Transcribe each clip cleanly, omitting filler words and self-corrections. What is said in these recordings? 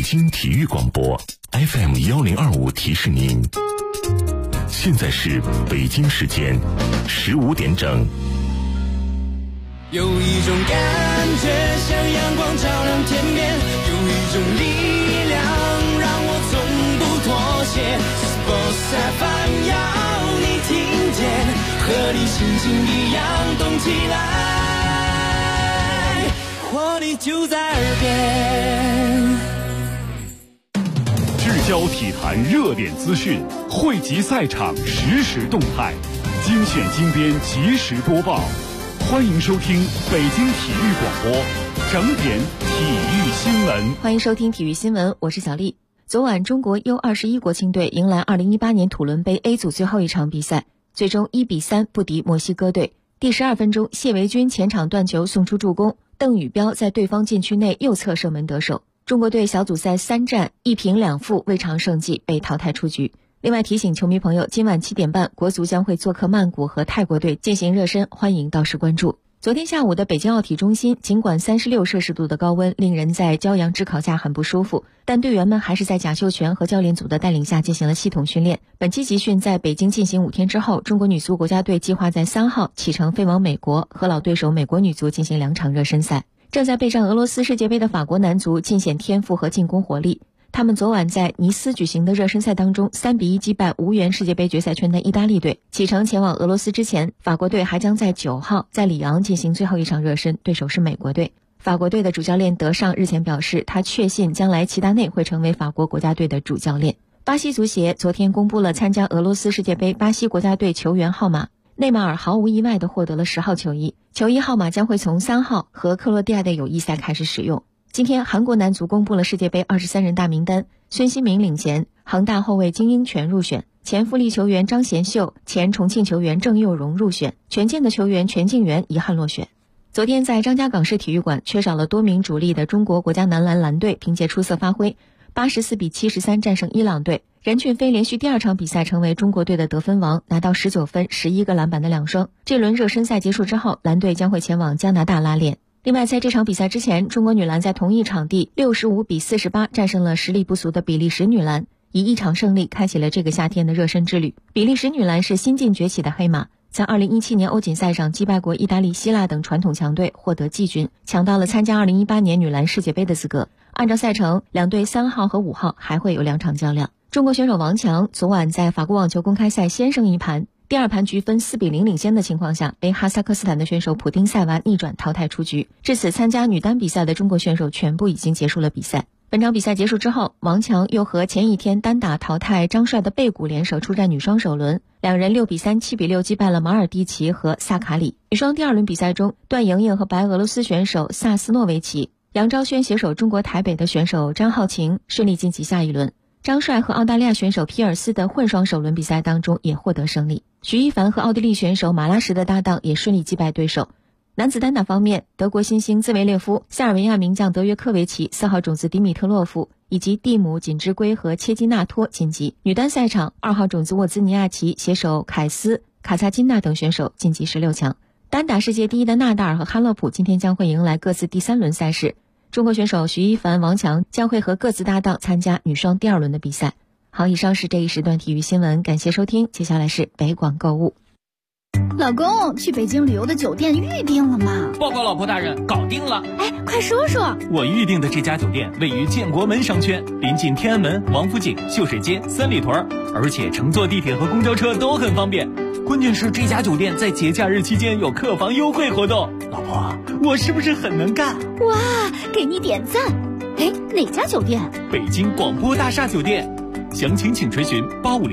京体育广播 FM1025提示您，现在是北京时间15点整。 有一种感觉像阳光照亮天边，有一种力量让我从不妥协。Sports FM 要你听见，和你心情一样动起来，活力就在耳边。 聚焦体坛热点资讯，汇集赛场实时动态，精选精编及时播报。欢迎收听北京体育广播整点体育新闻。 欢迎收听体育新闻，我是小丽。昨晚，中国 U21 国青队迎来2018年土伦杯 A 组最后一场比赛，最终1-3不敌墨西哥队。第12分钟，谢维军前场断球送出助攻，邓宇标在对方禁区内右侧射门得手。中国队小组赛3战1平2负，未尝胜绩，被淘汰出局。另外提醒球迷朋友，今晚7点半，国足将会做客曼谷和泰国队进行热身，欢迎到时关注。昨天下午的北京奥体中心，尽管36摄氏度的高温令人在骄阳炙烤下很不舒服，但队员们还是在贾秀全和教练组的带领下进行了系统训练。本期集训在北京进行5天之后，中国女足国家队计划在3号启程飞往美国，和老对手美国女足进行2场热身赛。正在备战俄罗斯世界杯的法国男足尽显天赋和进攻火力，他们昨晚在尼斯举行的热身赛当中3-1击败无缘世界杯决赛圈的意大利队。启程前往俄罗斯之前，法国队还将在9号在里昂进行最后一场热身，对手是美国队。法国队的主教练德尚日前表示，他确信将来齐达内会成为法国国家队的主教练。巴西足协昨天公布了参加俄罗斯世界杯巴西国家队球员号码，内马尔毫无意外地获得了10号球衣，球衣号码将会从3号和克罗地亚的友谊赛开始使用。今天韩国男足公布了世界杯23人大名单，孙兴民领衔，恒大后卫金英权入选，前富力球员张贤秀，前重庆球员郑佑荣入选，权健的球员全敬元遗憾落选。昨天在张家港市体育馆，缺少了多名主力的中国国家男篮蓝队凭借出色发挥，84-73战胜伊朗队。任骏飞连续第2场比赛成为中国队的得分王，拿到19分、11个篮板的2双。这轮热身赛结束之后，蓝队将会前往加拿大拉练。另外，在这场比赛之前，中国女篮在同一场地65-48战胜了实力不俗的比利时女篮，以1场胜利开启了这个夏天的热身之旅。比利时女篮是新晋崛起的黑马，在2017年欧锦赛上击败过意大利、希腊等传统强队，获得季军，抢到了参加2018年女篮世界杯的资格。按照赛程，两队3号和5号还会有2场较量。中国选手王强昨晚在法国网球公开赛先胜一盘，第2盘局分4-0领先的情况下，被哈萨克斯坦的选手普丁塞娃逆转淘汰出局。至此，参加女单比赛的中国选手全部已经结束了比赛。本场比赛结束之后，王强又和前一天单打淘汰张帅的贝古联手出战女双首轮，两人6-3、7-6击败了马尔蒂奇和萨卡里。女双第2轮比赛中，段莹莹和白俄罗斯选手萨斯诺维奇、杨昭轩携手中国台北的选手张浩晴顺利晋级下一轮。张帅和澳大利亚选手皮尔斯的混双首轮比赛当中也获得胜利。徐一凡和奥地利选手马拉什的搭档也顺利击败对手。男子单打方面，德国新星兹维列夫、塞尔维亚名将德约科维奇、4号种子迪米特洛夫以及蒂姆锦织圭和切基纳托晋级。女单赛场，2号种子沃兹尼亚奇携手凯斯、卡萨金娜等选手晋级16强。单打世界第1的纳达尔和哈勒普今天将会迎来各自第3轮赛事。中国选手徐一凡、王强将会和各自搭档参加女双第2轮的比赛。好，以上是这一时段体育新闻，感谢收听。接下来是北广购物。 老公，去北京旅游的酒店预定了吗？ 报告老婆大人，搞定了。 哎，快说说。 我预定的这家酒店位于建国门商圈，临近天安门、王府井、秀水街、三里屯，而且乘坐地铁和公交车都很方便。关键是这家酒店在节假日期间有客房优惠活动。老婆，我是不是很能干？ 哇，给你点赞。哎，哪家酒店？ 北京广播大厦酒店。详情请垂询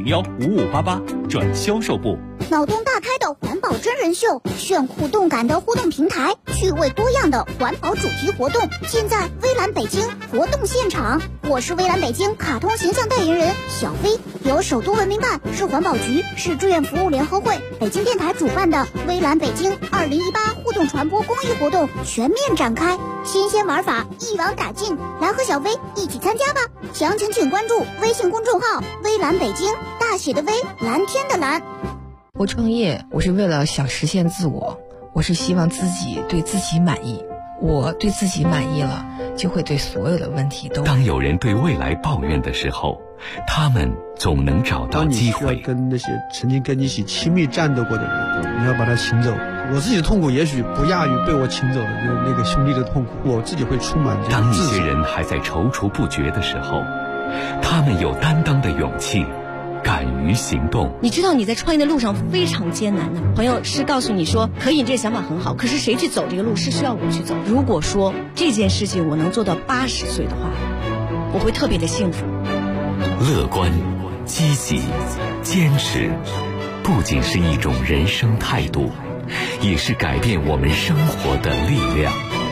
8501-5588转销售部。 脑洞大开的环保真人秀，炫酷动感的互动平台，趣味多样的环保主题活动，尽在微蓝北京活动现场。我是微蓝北京卡通形象代言人小飞，由首都文明办、市环保局、市志愿服务联合会、北京电台主办的微蓝北京2018互动传播公益活动全面展开，新鲜玩法一网打尽，来和小飞一起参加吧！详情请关注微信公众号微蓝北京，大写的微，蓝天的蓝。 我创业，我是为了想实现自我，我是希望自己对自己满意。 我对自己满意了，就会对所有的问题都。 当有人对未来抱怨的时候，他们总能找到机会。 当你需要跟那些曾经跟你一起亲密战斗过的人，你要把他请走。我自己的痛苦也许不亚于被我请走的那个兄弟的痛苦，我自己会充满这个当一些人还在踌躇不决的时候，他们有担当的勇气，敢于行动。 你知道你在创业的路上非常艰难的，朋友是告诉你说可以，这个想法很好，可是谁去走这个路是需要我去走。如果说这件事情我能做到80岁的话，我会特别的幸福。 乐观、积极、坚持，不仅是一种人生态度，也是改变我们生活的力量。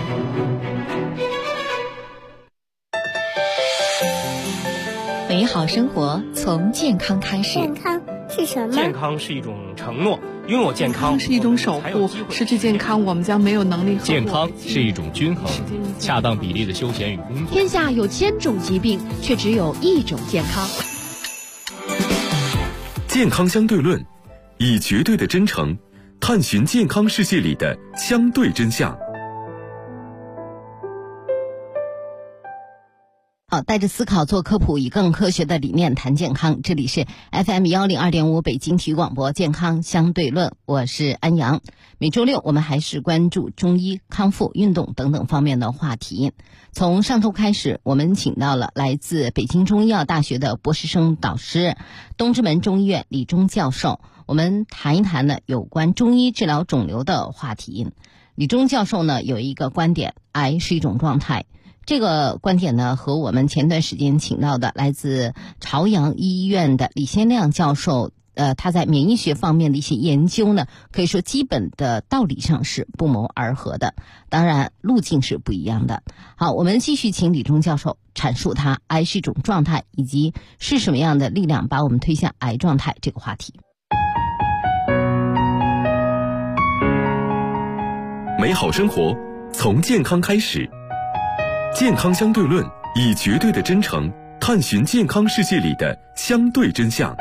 美好生活从健康开始。 健康是什么？ 健康是一种承诺，拥有健康是一种守护，失去健康我们将没有能力。 健康是一种均衡，恰当比例的休闲与工作。 天下有1000种疾病，却只有1种健康。 健康相对论，以绝对的真诚探寻健康世界里的相对真相。 好，带着思考做科普，以更科学的理念谈健康。这里是 FM 102.5北京体育广播健康相对论，我是安阳。每周六我们还是关注中医、康复、运动等等方面的话题。从上周开始，我们请到了来自北京中医药大学的博士生导师、东直门中医院李忠教授，我们谈一谈呢有关中医治疗肿瘤的话题。李忠教授呢有一个观点，癌是一种状态。这个观点呢，和我们前段时间请到的来自朝阳医院的李先亮教授，他在免疫学方面的一些研究呢，可以说基本的道理上是不谋而合的，当然路径是不一样的。好，我们继续请李忠教授阐述他癌是一种状态，以及是什么样的力量把我们推向癌状态这个话题。 美好生活从健康开始。健康相对论，以绝对的真诚探寻健康世界里的相对真相。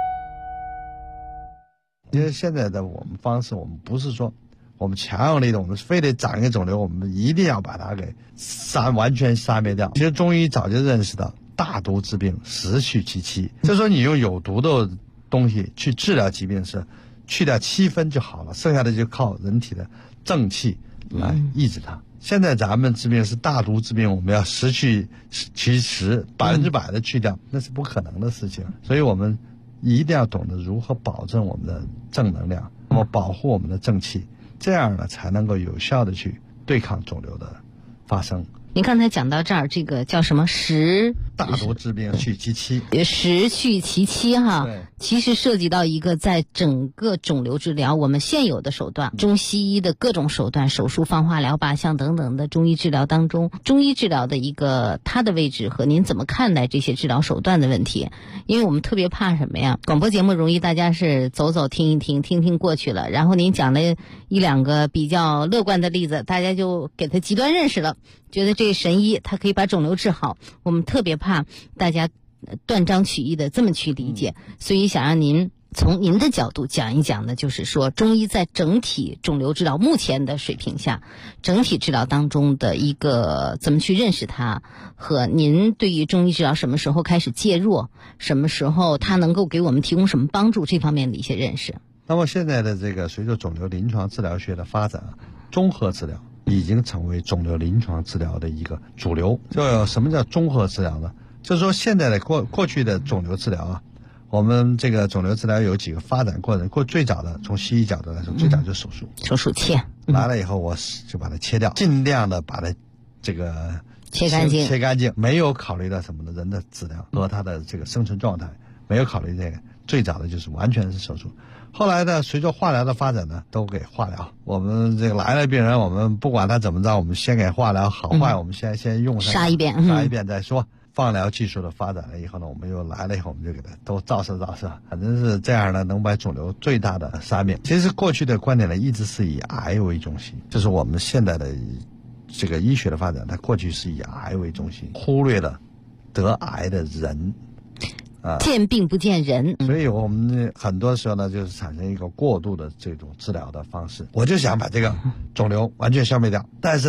因为现在的我们方式，我们不是说我们强有力的，我们非得长一个肿瘤，我们一定要把它给完全杀灭掉。其实中医早就认识到大毒治病，实去其七，就是说你用有毒的东西去治疗疾病是去掉7分就好了，剩下的就靠人体的正气来抑制它。现在咱们治病是大毒治病，我们要失去其10%，100%的去掉，那是不可能的事情。所以我们一定要懂得如何保证我们的正能量，那么保护我们的正气，这样呢才能够有效的去对抗肿瘤的发生。 您刚才讲到这儿，这个叫什么大毒治病去其七， 实去其七哈。其实涉及到一个在整个肿瘤治疗我们现有的手段，中西医的各种手段，手术、放化疗、靶向等等的中医治疗当中，中医治疗的一个它的位置和您怎么看待这些治疗手段的问题。因为我们特别怕什么呀？广播节目容易大家是走走听一听，听听过去了，然后您讲了1、2个比较乐观的例子，大家就给他极端认识了，觉得这神医他可以把肿瘤治好。我们特别怕大家断章取义的这么去理解，所以想让您从您的角度讲一讲呢，就是说中医在整体肿瘤治疗目前的水平下，整体治疗当中的一个怎么去认识它，和您对于中医治疗什么时候开始介入，什么时候它能够给我们提供什么帮助，这方面的一些认识。 那么现在的这个随着肿瘤临床治疗学的发展，综合治疗已经成为肿瘤临床治疗的一个主流。就什么叫综合治疗呢？就是说现在的过去的肿瘤治疗啊，我们这个肿瘤治疗有几个发展过程。最早的从西医角度来说，最早就是手术， 手术切来了以后，我就把它切掉，尽量的把它这个切干净， 没有考虑到什么的人的质量和他的这个生存状态，没有考虑这个。最早的就是完全是手术。后来呢，随着化疗的发展呢，都给化疗。我们这个来了病人，我们不管他怎么着，我们先给化疗好坏，我们先用上杀一遍再说。放疗技术的发展了以后呢，我们又来了以后，我们就给它都照射，反正是这样呢，能把肿瘤最大的杀灭。其实过去的观点呢，一直是以癌为中心，就是我们现在的这个医学的发展，它过去是以癌为中心，忽略了得癌的人。 见病不见人， 所以我们很多时候呢，就是产生一个过度的这种治疗的方式。我就想把这个肿瘤完全消灭掉，但是呢，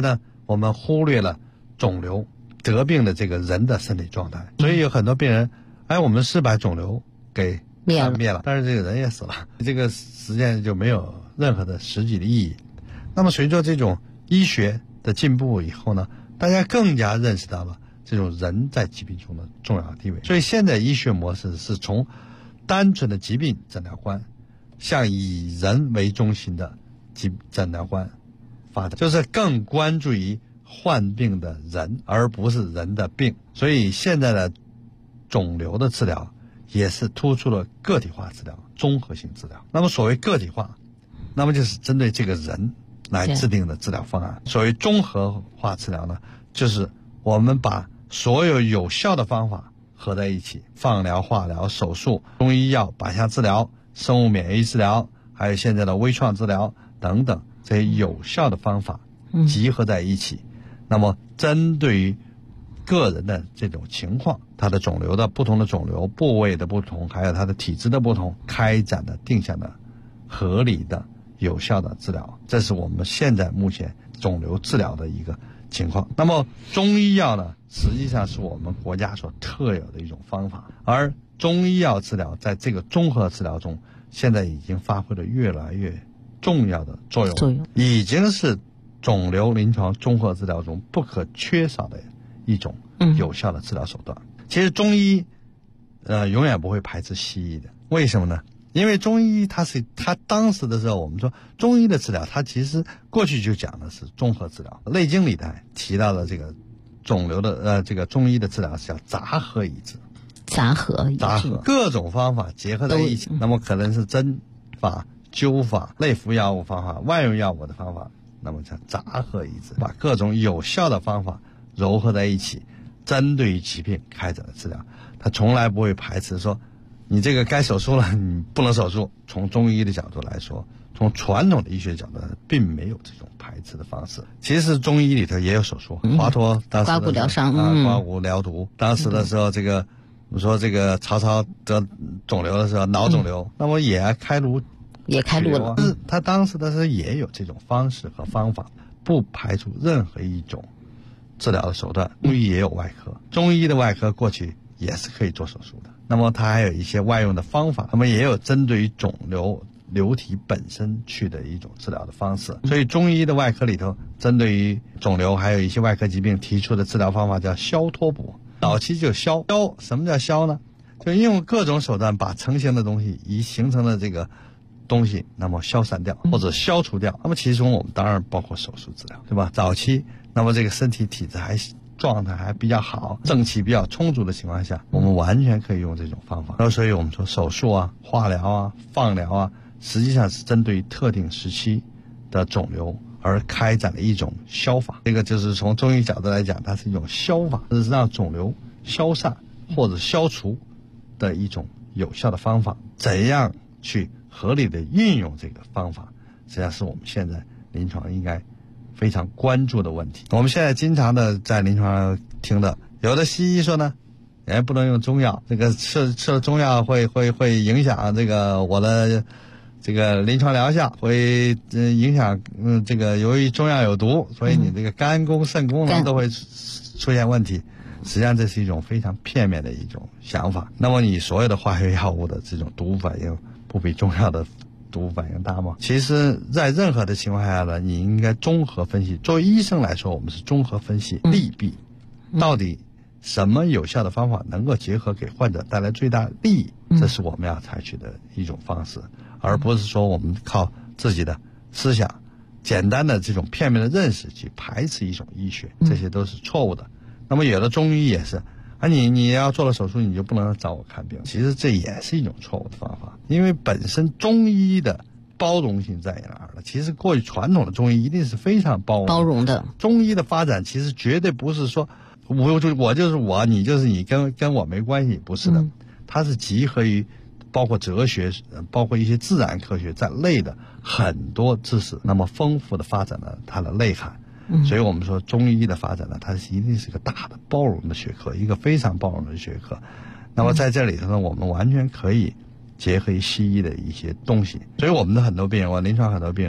我们忽略了肿瘤得病的这个人的身体状态。所以有很多病人，我们是把肿瘤给灭了，但是这个人也死了，这个实践就没有任何的实际的意义。那么随着这种医学的进步以后呢，大家更加认识到了这种人在疾病中的重要地位。所以现在医学模式是从单纯的疾病诊疗观向以人为中心的诊疗观发展，就是更关注于患病的人，而不是人的病。所以现在的肿瘤的治疗也是突出了个体化治疗、综合性治疗。那么所谓个体化，那么就是针对这个人来制定的治疗方案。所谓综合化治疗呢，就是我们把所有有效的方法合在一起，放疗、化疗、手术、中医药、靶向治疗、生物免疫治疗，还有现在的微创治疗等等，这些有效的方法集合在一起。那么针对于个人的这种情况，他的肿瘤的不同的肿瘤部位的不同，还有他的体质的不同，开展的定向的合理的有效的治疗，这是我们现在目前肿瘤治疗的一个情况。那么中医药呢，实际上是我们国家所特有的一种方法，而中医药治疗在这个综合治疗中，现在已经发挥了越来越重要的作用，已经是肿瘤临床综合治疗中不可缺少的一种有效的治疗手段。其实中医永远不会排斥西医的，为什么呢？因为中医它当时的时候，我们说中医的治疗，它其实过去就讲的是综合治疗。《内经》里头提到的这个肿瘤的这个中医的治疗是叫杂合医治， 杂合各种方法结合在一起，那么可能是针法、灸法、内服药物方法、外用药物的方法，那么叫杂合医治，把各种有效的方法糅合在一起，针对于疾病开展的治疗。他从来不会排斥说你这个该手术了你不能手术。从中医的角度来说，从传统的医学角度来说，并没有这种排斥的方式。其实中医里头也有手术，华佗当时刮骨疗伤刮骨疗毒，当时的时候这个我说这个曹操得肿瘤的时候，脑肿瘤，那么也开颅了。他当时的时候也有这种方式和方法，不排除任何一种治疗的手段。中医也有外科，中医的外科过去也是可以做手术的。那么它还有一些外用的方法，那么也有针对于肿瘤瘤体本身去的一种治疗的方式。所以中医的外科里头，针对于肿瘤还有一些外科疾病提出的治疗方法叫消脱补。早期就消，什么叫消呢？就用各种手段把成型的东西已形成的这个东西那么消散掉或者消除掉。那么其中我们当然包括手术治疗，对吧？早期那么这个身体体质状态还比较好，正气比较充足的情况下，我们完全可以用这种方法。那所以我们说手术啊、化疗啊、放疗啊，实际上是针对特定时期的肿瘤而开展的一种消法。这个就是从中医角度来讲，它是一种消法，是让肿瘤消散或者消除的一种有效的方法。怎样去合理的运用这个方法，实际上是我们现在临床应该非常关注的问题。我们现在经常的在临床上听的，有的西医说呢，不能用中药，这个吃了中药会影响这个我的这个临床疗效，会影响这个由于中药有毒，所以你这个肝功肾功能都会出现问题。实际上这是一种非常片面的一种想法。那么你所有的化学药物的这种毒物反应不比中药的毒物反应大吗？其实在任何的情况下呢，你应该综合分析。作为医生来说，我们是综合分析利弊，到底什么有效的方法能够结合给患者带来最大利益，这是我们要采取的一种方式，而不是说我们靠自己的思想简单的这种片面的认识去排斥一种医学，这些都是错误的。那么有的中医也是你要做了手术你就不能找我看病，其实这也是一种错误的方法。因为本身中医的包容性在哪儿呢？其实过去传统的中医一定是非常包容的。中医的发展其实绝对不是说我就是我，你就是你，跟我没关系，不是的。它是集合于包括哲学，包括一些自然科学在内的很多知识，那么丰富的发展了它的内涵。所以我们说中医的发展呢，它一定是一个大的包容的学科，一个非常包容的学科。那么在这里头呢，我们完全可以结合西医的一些东西。所以我们的很多病人，我临床很多病人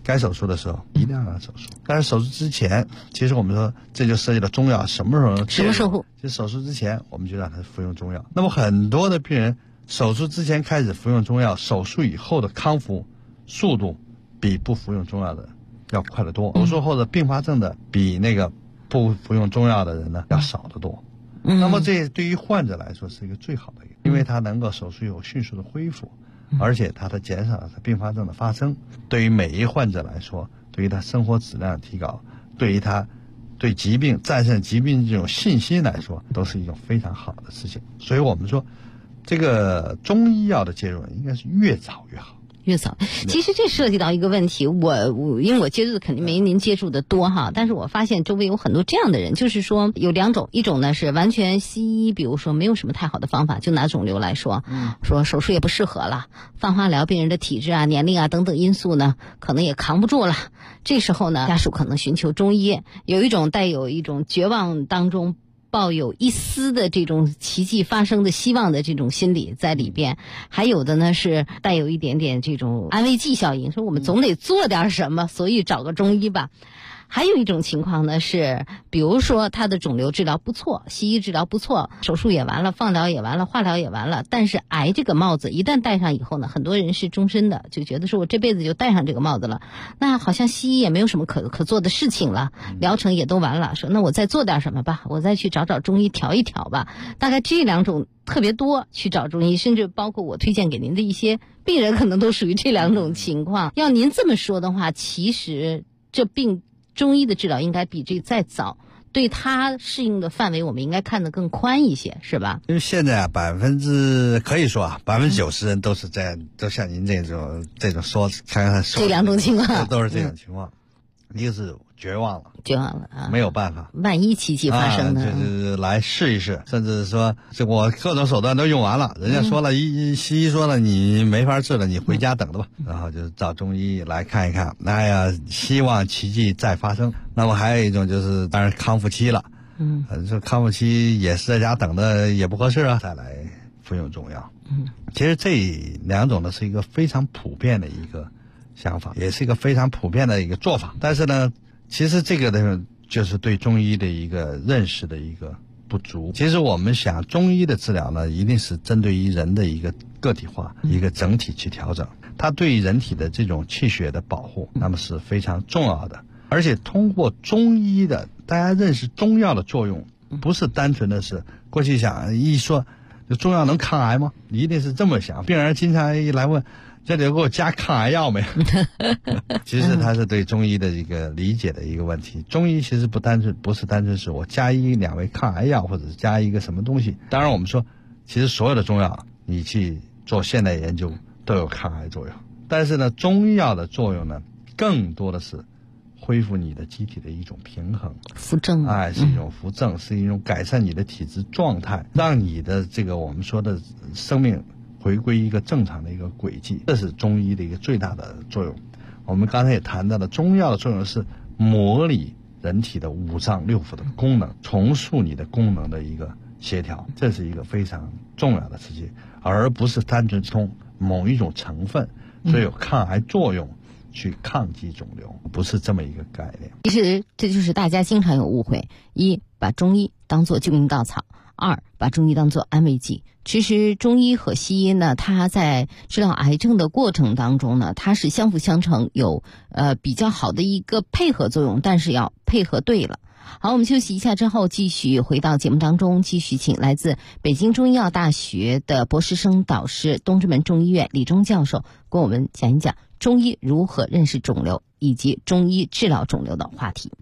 该手术的时候一定要让手术。但是手术之前，其实我们说这就涉及到中药什么时候？其实手术之前我们就让他服用中药。那么很多的病人手术之前开始服用中药，手术以后的康复速度比不服用中药的要快得多。手术后的并发症的比那个不服用中药的人呢要少得多。那么这对于患者来说是一个最好的一个，因为他能够手术以后迅速的恢复，而且它减少了他并发症的发生。对于每一患者来说，对于他生活质量的提高，对于他对疾病战胜疾病这种信心来说，都是一种非常好的事情。所以我们说这个中医药的介入应该是越早越好。 越早，其实这涉及到一个问题，我因为我接触的肯定没您接触的多哈，但是我发现周围有很多这样的人，就是说有两种，一种呢是完全西医，比如说没有什么太好的方法，就拿肿瘤来说，说手术也不适合了，放化疗病人的体质啊、年龄啊等等因素呢，可能也扛不住了。这时候呢，家属可能寻求中医，有一种带有一种绝望当中抱有一丝的这种奇迹发生的希望的这种心理在里边，还有的呢是带有一点点这种安慰剂效应，说我们总得做点什么，所以找个中医吧。还有一种情况呢是，比如说他的肿瘤治疗不错，西医治疗不错，手术也完了，放疗也完了，化疗也完了，但是癌这个帽子一旦戴上以后呢，很多人是终身的，就觉得说我这辈子就戴上这个帽子了，那好像西医也没有什么可做的事情了，疗程也都完了，说那我再做点什么吧，我再去找中医调一调吧。大概这两种特别多，去找中医，甚至包括我推荐给您的一些病人可能都属于这两种情况。要您这么说的话，其实这病中医的治疗应该比这再早，对他适应的范围我们应该看得更宽一些，是吧？ 因为现在可以说90%人都是这样，都像您这种说，看看说这两种情况都是这种情况。一个是绝望了啊，没有办法， 万一奇迹发生呢？ 就是来试一试，甚至说这我各种手段都用完了，人家说了，西医说了你没法治了，你回家等着吧，然后就找中医来看一看，希望奇迹再发生。那么还有一种就是当然康复期了，这康复期也是在家等的也不合适啊，再来服用中药。其实这两种呢是一个非常普遍的一个想法，也是一个非常普遍的一个做法。但是呢，其实这个呢就是对中医的一个认识的一个不足。其实我们想中医的治疗呢，一定是针对于人的一个个体化、一个整体去调整，它对人体的这种气血的保护，那么是非常重要的。而且通过中医的，大家认识中药的作用，不是单纯的是过去想一说中药能抗癌吗？你一定是这么想。病人经常一来问，这里给我加抗癌药没？其实它是对中医的一个理解的一个问题。中医其实不是单纯是我加1-2味抗癌药，或者是加一个什么东西。当然我们说，其实所有的中药你去做现代研究都有抗癌作用，但是呢，中药的作用呢，更多的是恢复你的机体的一种平衡， 扶正， 是一种扶正，是一种改善你的体质状态，让你的这个我们说的生命回归一个正常的一个轨迹，这是中医的一个最大的作用。我们刚才也谈到了，中药的作用是模拟人体的5脏6腑的功能，重塑你的功能的一个协调，这是一个非常重要的事情，而不是单纯从某一种成分所以有抗癌作用去抗击肿瘤，不是这么一个概念。 其实这就是大家经常有误会：一，把中医当作救命稻草；二，把中医当作安慰剂。其实中医和西医呢，它在治疗癌症的过程当中呢，它是相辅相成，有比较好的一个配合作用，但是要配合对了。好，我们休息一下之后，继续回到节目当中，继续请来自北京中医药大学的博士生导师、东直门中医院李忠教授，跟我们讲一讲中医如何认识肿瘤以及中医治疗肿瘤的话题。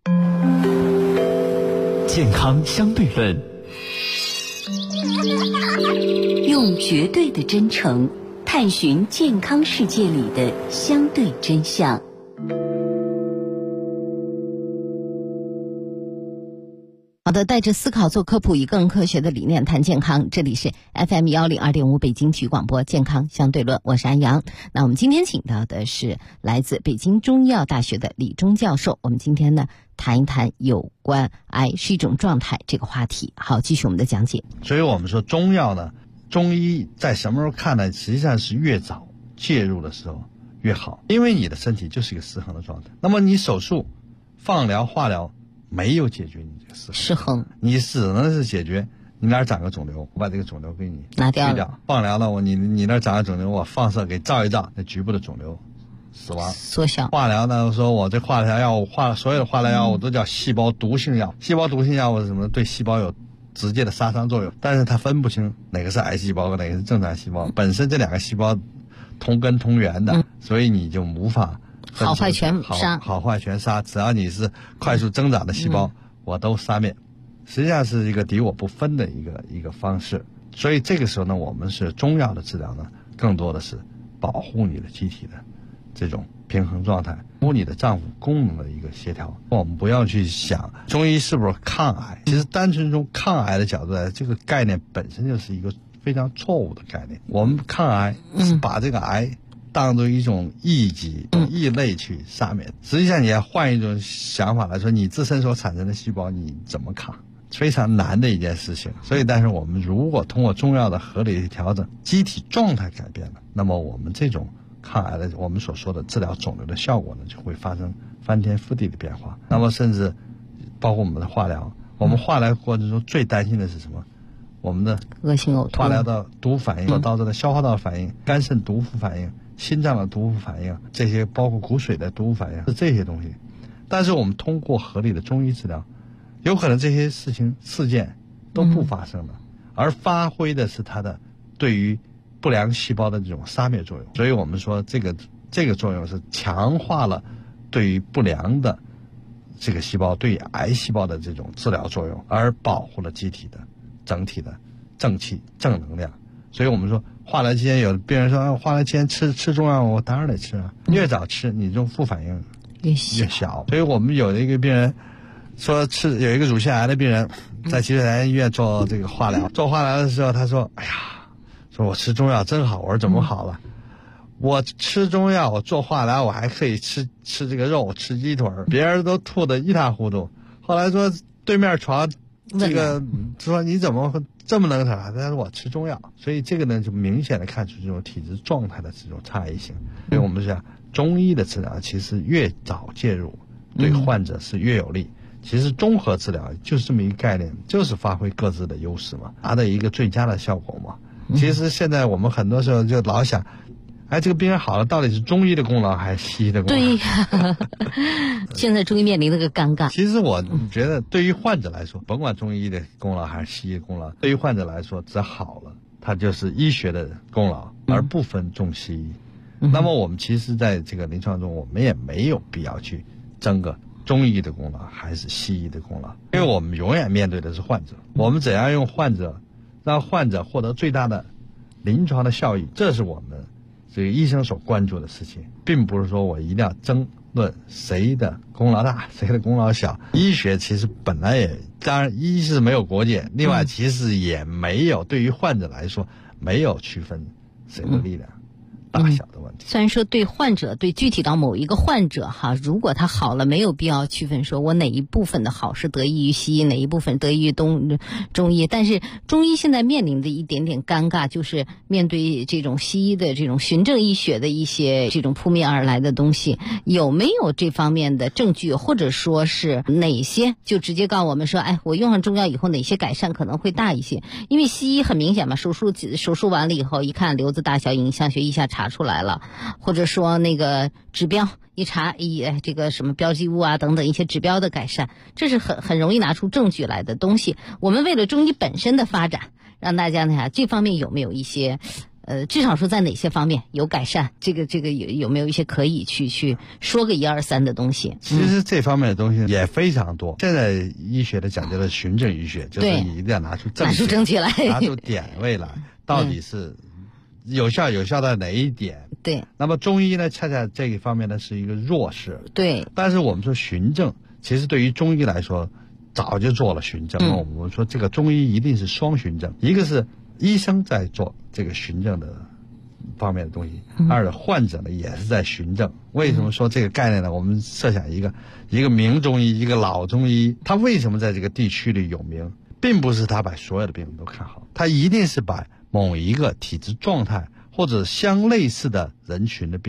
健康相对论， 用绝对的真诚探寻健康世界里的相对真相。 好的，带着思考做科普，以更科学的理念谈健康。这里是 FM102.5 北京体育广播健康相对论，我是安阳。那我们今天请到的是来自北京中医药大学的李忠教授。我们今天呢谈一谈有关癌是一种状态这个话题。好，继续我们的讲解。 所以我们说中药呢，中医在什么时候看呢？实际上是越早介入的时候， 越好，因为你的身体就是一个失衡的状态。那么你手术、放疗、化疗没有解决你这个失衡，你只能是解决你哪儿长个肿瘤，我把这个肿瘤给你拿掉了。放疗呢，你那儿长个肿瘤，我放射给照一照，那局部的肿瘤死亡缩小。 化疗呢，说我这化疗药所有的化疗药物都叫细胞毒性药，细胞毒性药物是什么？对细胞有直接的杀伤作用，但是它分不清哪个是癌细胞，哪个是正常细胞。本身这两个细胞同根同源的，所以你就无法好坏全杀。 好坏全杀，只要你是快速增长的细胞，我都杀灭。实际上是一个敌我不分的一个方式。所以这个时候呢，我们是中药的治疗呢，更多的是保护你的机体的这种平衡状态，保护你的脏腑功能的一个协调。我们不要去想中医是不是抗癌，其实单纯从抗癌的角度来，这个概念本身就是一个非常错误的概念。我们抗癌是把这个癌当作一种异己、异类去杀灭。实际上你要换一种想法来说，你自身所产生的细胞你怎么抗？非常难的一件事情。所以但是我们如果通过中药的合理的调整，机体状态改变了，那么我们这种抗癌的我们所说的治疗肿瘤的效果呢，就会发生翻天覆地的变化。那么甚至包括我们的化疗，我们化疗过程中最担心的是什么？我们的恶性呕吐、 化疗的毒反应所导致的消化道反应、肝肾毒副反应、心脏的毒副反应，这些包括骨髓的毒副反应，是这些东西。但是我们通过合理的中医治疗，有可能这些事件都不发生了，而发挥的是它的对于不良细胞的这种杀灭作用。所以我们说这个作用是强化了对于不良的这个细胞、对于癌细胞的这种治疗作用，而保护了机体的整体的正气、正能量。所以我们说化疗期间，有的病人说化疗期间吃中药，我当然得吃啊，越早吃你这种副反应越小。所以我们有的一个病人说有一个乳腺癌的病人在积水潭医院做这个化疗，做化疗的时候他说，哎呀，说我吃中药真好。我说怎么好了？我吃中药，我做化疗，我还可以吃这个肉，吃鸡腿，别人都吐得一塌糊涂。后来说对面床这个说你怎么这么能啥？他说我吃中药。所以这个呢就明显的看出这种体质状态的这种差异性。所以我们讲中医的治疗其实越早介入对患者是越有利。其实综合治疗就是这么一个概念，就是发挥各自的优势嘛，达到一个最佳的效果嘛。其实现在我们很多时候就老想，哎，这个病人好了，到底是中医的功劳还是西医的功劳？ 对，现在中医面临那个尴尬。 其实我觉得对于患者来说，甭管中医的功劳还是西医的功劳，对于患者来说，只好了，它就是医学的功劳，而不分中西医。那么我们其实在这个临床中，我们也没有必要去争个中医的功劳还是西医的功劳，因为我们永远面对的是患者，我们怎样用患者让患者获得最大的临床的效益，这是我们这个医生所关注的事情，并不是说我一定要争论谁的功劳大谁的功劳小。医学其实本来也，当然一是没有国界，另外其实也没有对于患者来说没有区分谁的力量大小的问题。 虽然说对患者，对具体到某一个患者哈，如果他好了，没有必要区分说我哪一部分的好是得益于西医，哪一部分得益于中医。但是中医现在面临的一点点尴尬，就是面对这种西医的这种循证医学的一些这种扑面而来的东西，有没有这方面的证据，或者说是哪些就直接告诉我们说，哎，我用上中药以后哪些改善可能会大一些？因为西医很明显嘛，手术完了以后一看瘤子大小影像学一下查出来了，或者说那个指标一查，这个什么标记物啊等等一些指标的改善，这是很容易拿出证据来的东西。我们为了中医本身的发展，让大家呢这方面有没有一些至少说在哪些方面有改善，这个有没有一些可以去说个1、2、3的东西？ 其实这方面的东西也非常多。现在医学的讲究的循证医学，就是你一定要拿出证据来，拿出点位来，到底是有效在哪一点？ 对。那么中医呢，恰恰这一方面呢是一个弱势。 对。 但是我们说循证，其实对于中医来说，早就做了循证。我们说这个中医一定是双循证，一个是医生在做这个循证的方面的东西，二的患者呢也是在循证。为什么说这个概念呢？我们设想一个名中医，一个老中医，他为什么在这个地区里有名？并不是他把所有的病人都看好，他一定是把某一个体质状态或者相类似的人群的病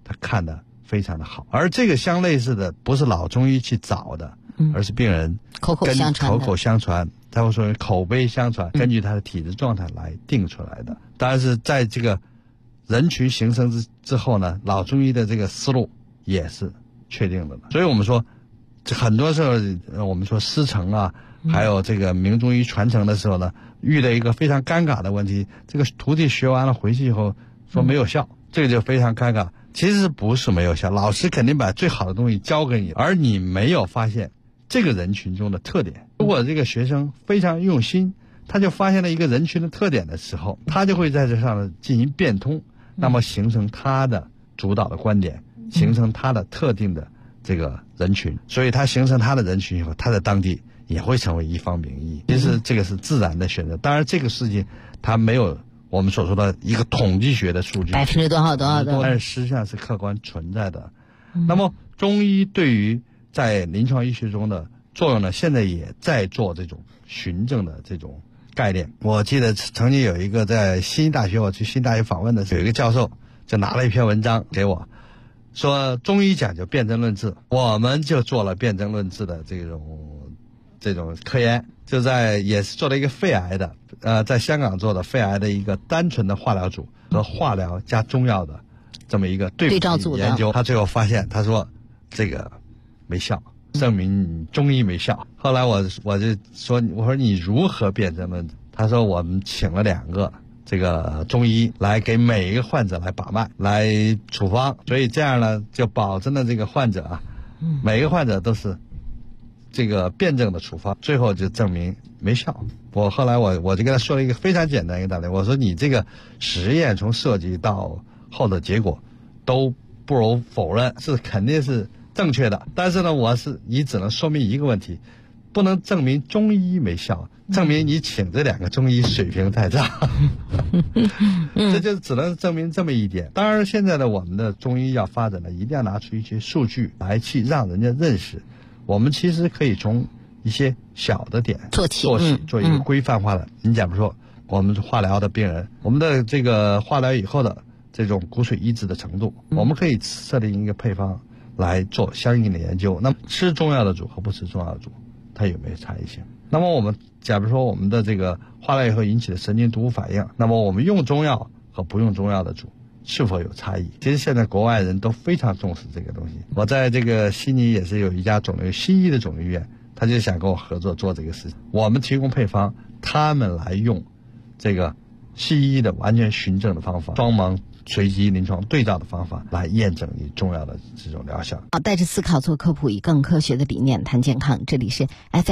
他看得非常的好。而这个相类似的不是老中医去找的，而是病人口口相传，他会说口碑相传，根据他的体质状态来定出来的。当然是在这个人群形成之后呢，老中医的这个思路也是确定的了。所以我们说很多时候我们说师承啊，还有这个名中医传承的时候呢，遇到一个非常尴尬的问题，这个徒弟学完了回去以后说没有效，这个就非常尴尬。其实不是没有效，老师肯定把最好的东西教给你，而你没有发现这个人群中的特点。如果这个学生非常用心，他就发现了一个人群的特点的时候，他就会在这上进行变通，那么形成他的主导的观点，形成他的特定的这个人群。所以他形成他的人群以后，他在当地也会成为一方名医。其实这个是自然的选择，当然这个事情他没有我们所说的一个统计学的数据 %多少， 但是实际上是客观存在的。那么中医对于在临床医学中的作用呢，现在也在做这种循证的这种概念。我记得曾经有一个在西大学，我去西大学访问的时候，有一个教授就拿了一篇文章给我，说中医讲究辨证论治，我们就做了辨证论治的这种科研，就也是做了一个肺癌的，在香港做的肺癌的一个单纯的化疗组和化疗加中药的这么一个对照组研究。他最后发现，他说这个没效，证明中医没效。后来我就说，我说你如何辨证论治？他说我们请了2个这个中医来给每一个患者来把脉，来处方，所以这样呢就保证了这个患者每个患者都是这个辩证的处方，最后就证明没效。后来我就跟他说了一个非常简单一个道理，我说你这个实验从设计到后的结果都不容否认，是肯定是正确的，但是呢你只能说明一个问题，不能证明中医没效，证明你请这2个中医水平太差这就只能证明这么一点。当然现在的我们的中医要发展的，一定要拿出一些数据来去让人家认识，我们其实可以从一些小的点做起，做一个规范化的。你假如说我们化疗的病人，我们的这个化疗以后的这种骨髓抑制的程度，我们可以设定一个配方来做相应的研究。那么吃中药的组和不吃中药的组，它有没有差异性？那么我们假如说我们的这个化疗以后引起的神经毒物反应，那么我们用中药和不用中药的组是否有差异？其实现在国外人都非常重视这个东西。我在这个悉尼也是有一家西医的肿瘤医院，他就想跟我合作做这个事情。我们提供配方，他们来用这个西医的完全循证的方法，双盲随机临床对照的方法来验证你中药的这种疗效。 好，带着思考做科普，以更科学的理念谈健康。这里是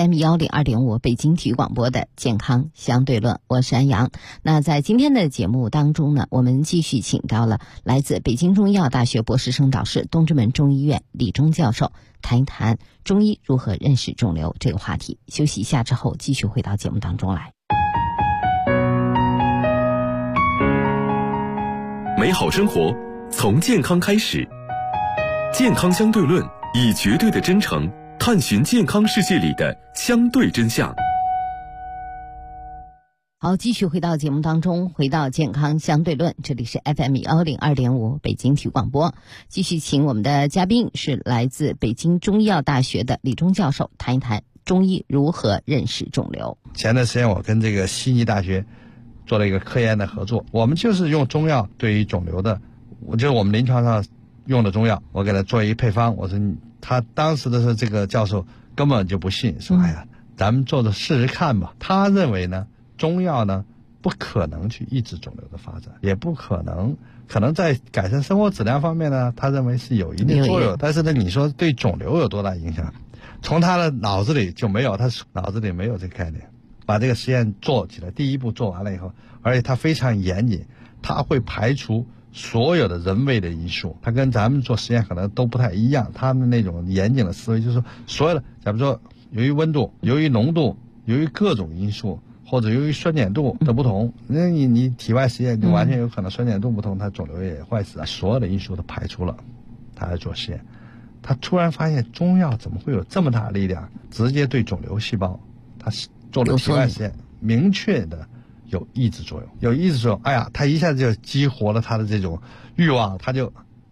FM102.5 北京体育广播的健康相对论，我是安阳。那在今天的节目当中呢，我们继续请到了来自北京中医药大学博士生导师、东直门中医院李忠教授，谈一谈中医如何认识肿瘤这个话题。休息一下之后，继续回到节目当中来。 美好生活从健康开始，健康相对论以绝对的真诚探寻健康世界里的相对真相。 好，继续回到节目当中，回到健康相对论，这里是 FM102.5 北京体育广播。继续请我们的嘉宾是来自北京中医药大学的李忠教授，谈一谈中医如何认识肿瘤。 前段时间我跟这个悉尼大学做了一个科研的合作，我们就是用中药对于肿瘤的，就是我们临床上用的中药，我给他做一个配方。我说他当时的时候，这个教授根本就不信，说哎呀，咱们做着试试看吧。他认为呢，中药呢不可能去抑制肿瘤的发展，也不可能在改善生活质量方面呢，他认为是有一定作用，但是呢，你说对肿瘤有多大影响？从他的脑子里就没有，他脑子里没有这个概念。把这个实验做起来，第一步做完了以后，而且他非常严谨，他会排除所有的人为的因素，他跟咱们做实验可能都不太一样。他们那种严谨的思维就是说，所有的假如说由于温度、由于浓度、由于各种因素，或者由于酸碱度的不同，那你体外实验就完全有可能酸碱度不同，它肿瘤也坏死了。所有的因素都排除了，他来做实验，他突然发现中药怎么会有这么大的力量，直接对肿瘤细胞，他做了体外实验，明确的有抑制作用，哎呀，他一下子就激活了他的这种欲望，他就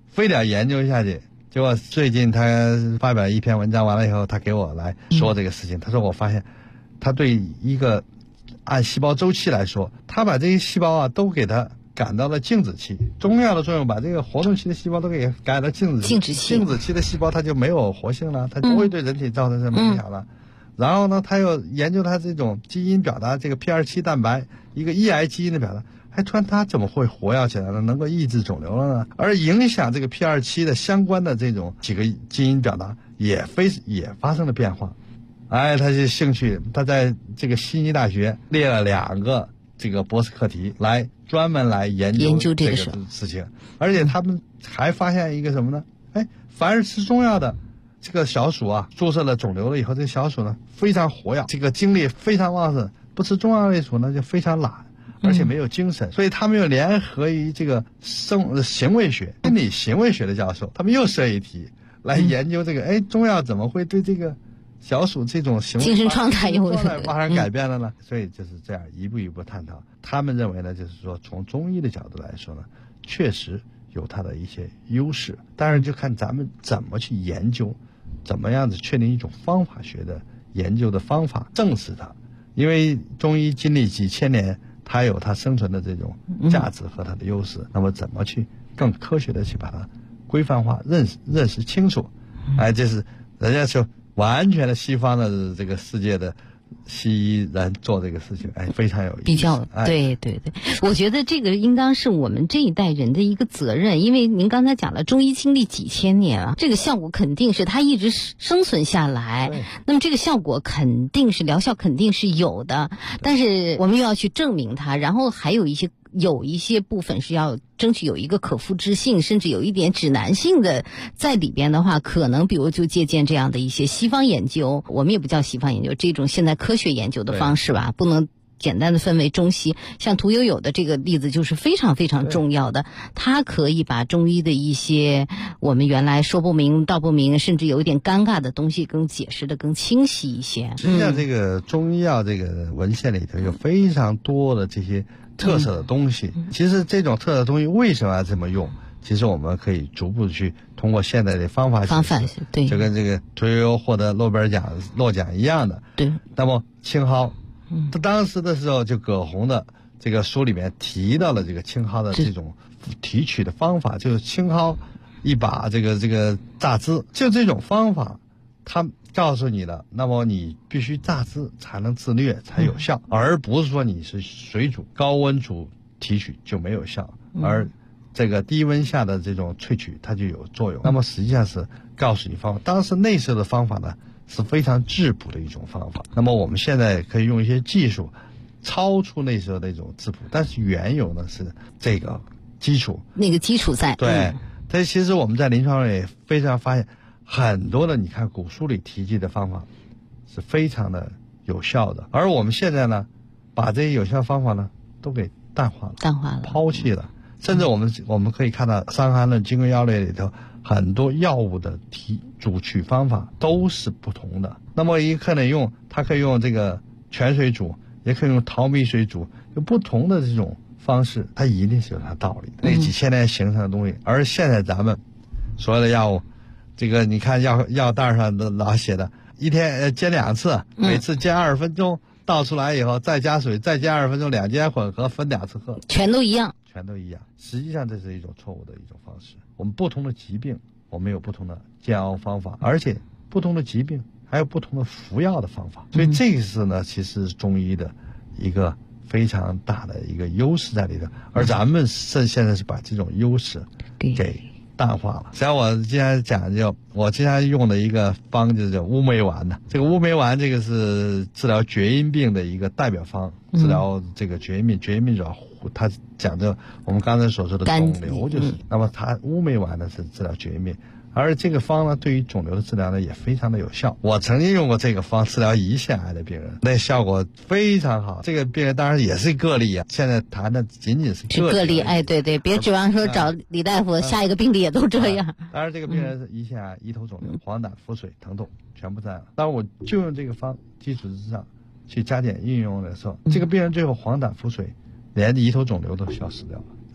非得要研究下去。结果最近他发表一篇文章完了以后，他给我来说这个事情。他说我发现，他对一个按细胞周期来说，他把这些细胞都给它赶到了静止期。中药的作用把这个活动期的细胞都给赶到静止期。静止期的细胞它就没有活性了，它不会对人体造成什么影响了。然后呢，他又研究它这种基因表达这个 PR7 蛋白一个抑癌基因的表达。突然它怎么会活跃起来了，能够抑制肿瘤了呢？而影响这个 P27 的相关的这种几个基因表达也发生了变化。他就兴趣，他在这个悉尼大学列了2个这个博士课题来专门来研究这个事情。而且他们还发现一个什么呢？凡是吃中药的这个小鼠注射了肿瘤了以后，这个小鼠呢非常活跃，这个精力非常旺盛；不吃中药类鼠呢就非常懒。而且没有精神，所以他们又联合于这个行为学、心理行为学的教授，他们又设一题来研究这个，中药怎么会对这个小鼠这种行为精神状态发生改变了呢？所以就是这样一步一步探讨。他们认为呢，就是说从中医的角度来说呢，确实有它的一些优势，当然就看咱们怎么去研究，怎么样子确定一种方法学的研究的方法，证实它。因为中医经历几千年。它有它生存的这种价值和它的优势，那么怎么去更科学的去把它规范化、认识清楚？这是人家说完全的西方的这个世界的西医人做这个事情，非常有意思。 比较对，我觉得这个应当是我们这一代人的一个责任，因为您刚才讲了中医经历几千年这个效果肯定是它一直生存下来，那么这个效果肯定是疗效肯定是有的，但是我们又要去证明它，然后还有一些部分是要争取有一个可复制性，甚至有一点指南性的在里边的话，可能比如就借鉴这样的一些西方研究，我们也不叫西方研究，这种现代科学研究的方式吧，不能简单的分为中西。像屠呦呦的这个例子就是非常非常重要的，它可以把中医的一些我们原来说不明道不明，甚至有一点尴尬的东西更解释的更清晰一些。 实际上这个中医药这个文献里头有非常多的这些特色的东西，其实这种特色的东西为什么要这么用？其实我们可以逐步去通过现在的方法， 对， 就跟这个屠呦呦获得诺奖一样的。 对， 那么青蒿，他当时的时候就葛洪的这个书里面提到了这个青蒿的这种提取的方法，就是青蒿一把这个榨汁，就这种方法，他告诉你了，那么你必须榨汁才能自虐才有效，而不是说你是水煮高温煮提取就没有效，而这个低温下的这种萃取它就有作用。那么实际上是告诉你方法，当时那时候的方法呢是非常质朴的一种方法。那么我们现在可以用一些技术超出那时候的一种质朴，但是原有呢是这个基础， 那个基础在。 对，但其实我们在临床上也非常发现很多的，你看古书里提及的方法是非常的有效的，而我们现在呢把这些有效方法呢都给淡化了，抛弃了。甚至我们可以看到《伤寒论》《金匮要略》里头很多药物的煮取方法都是不同的。那么它可以用这个泉水煮，也可以用淘米水煮，有不同的这种方式，它一定是有它道理的。那几千年形成的东西，而现在咱们所有的药物，这个你看药袋上都老写的一天煎2次，每次煎20分钟，倒出来以后再加水，再煎20分钟，2煎混合，分2次喝， 全都一样。 实际上这是一种错误的一种方式。我们不同的疾病，我们有不同的煎熬方法，而且不同的疾病还有不同的服药的方法。所以这个是呢，其实是中医的一个非常大的一个优势在里头。而咱们现在是把这种优势给淡化了。像我经常讲我经常用的一个方就是叫乌梅丸的。这个乌梅丸这个是治疗厥阴病的一个代表方，治疗这个厥阴病。厥阴病主要它讲究我们刚才所说的肿瘤，就是那么它乌梅丸呢是治疗厥阴病，而这个方呢对于肿瘤的治疗呢也非常的有效。我曾经用过这个方治疗胰腺癌的病人，那效果非常好。这个病人当然也是个例啊，现在谈的仅仅是个例。 对，别指望说找李大夫，下一个病例也都这样。 当然这个病人是胰腺癌、胰头肿瘤、黄疸、腹水、疼痛全部在了。当我就用这个方基础之上去加减运用的时候，这个病人最后黄疸、腹水连胰头肿瘤都消失掉了。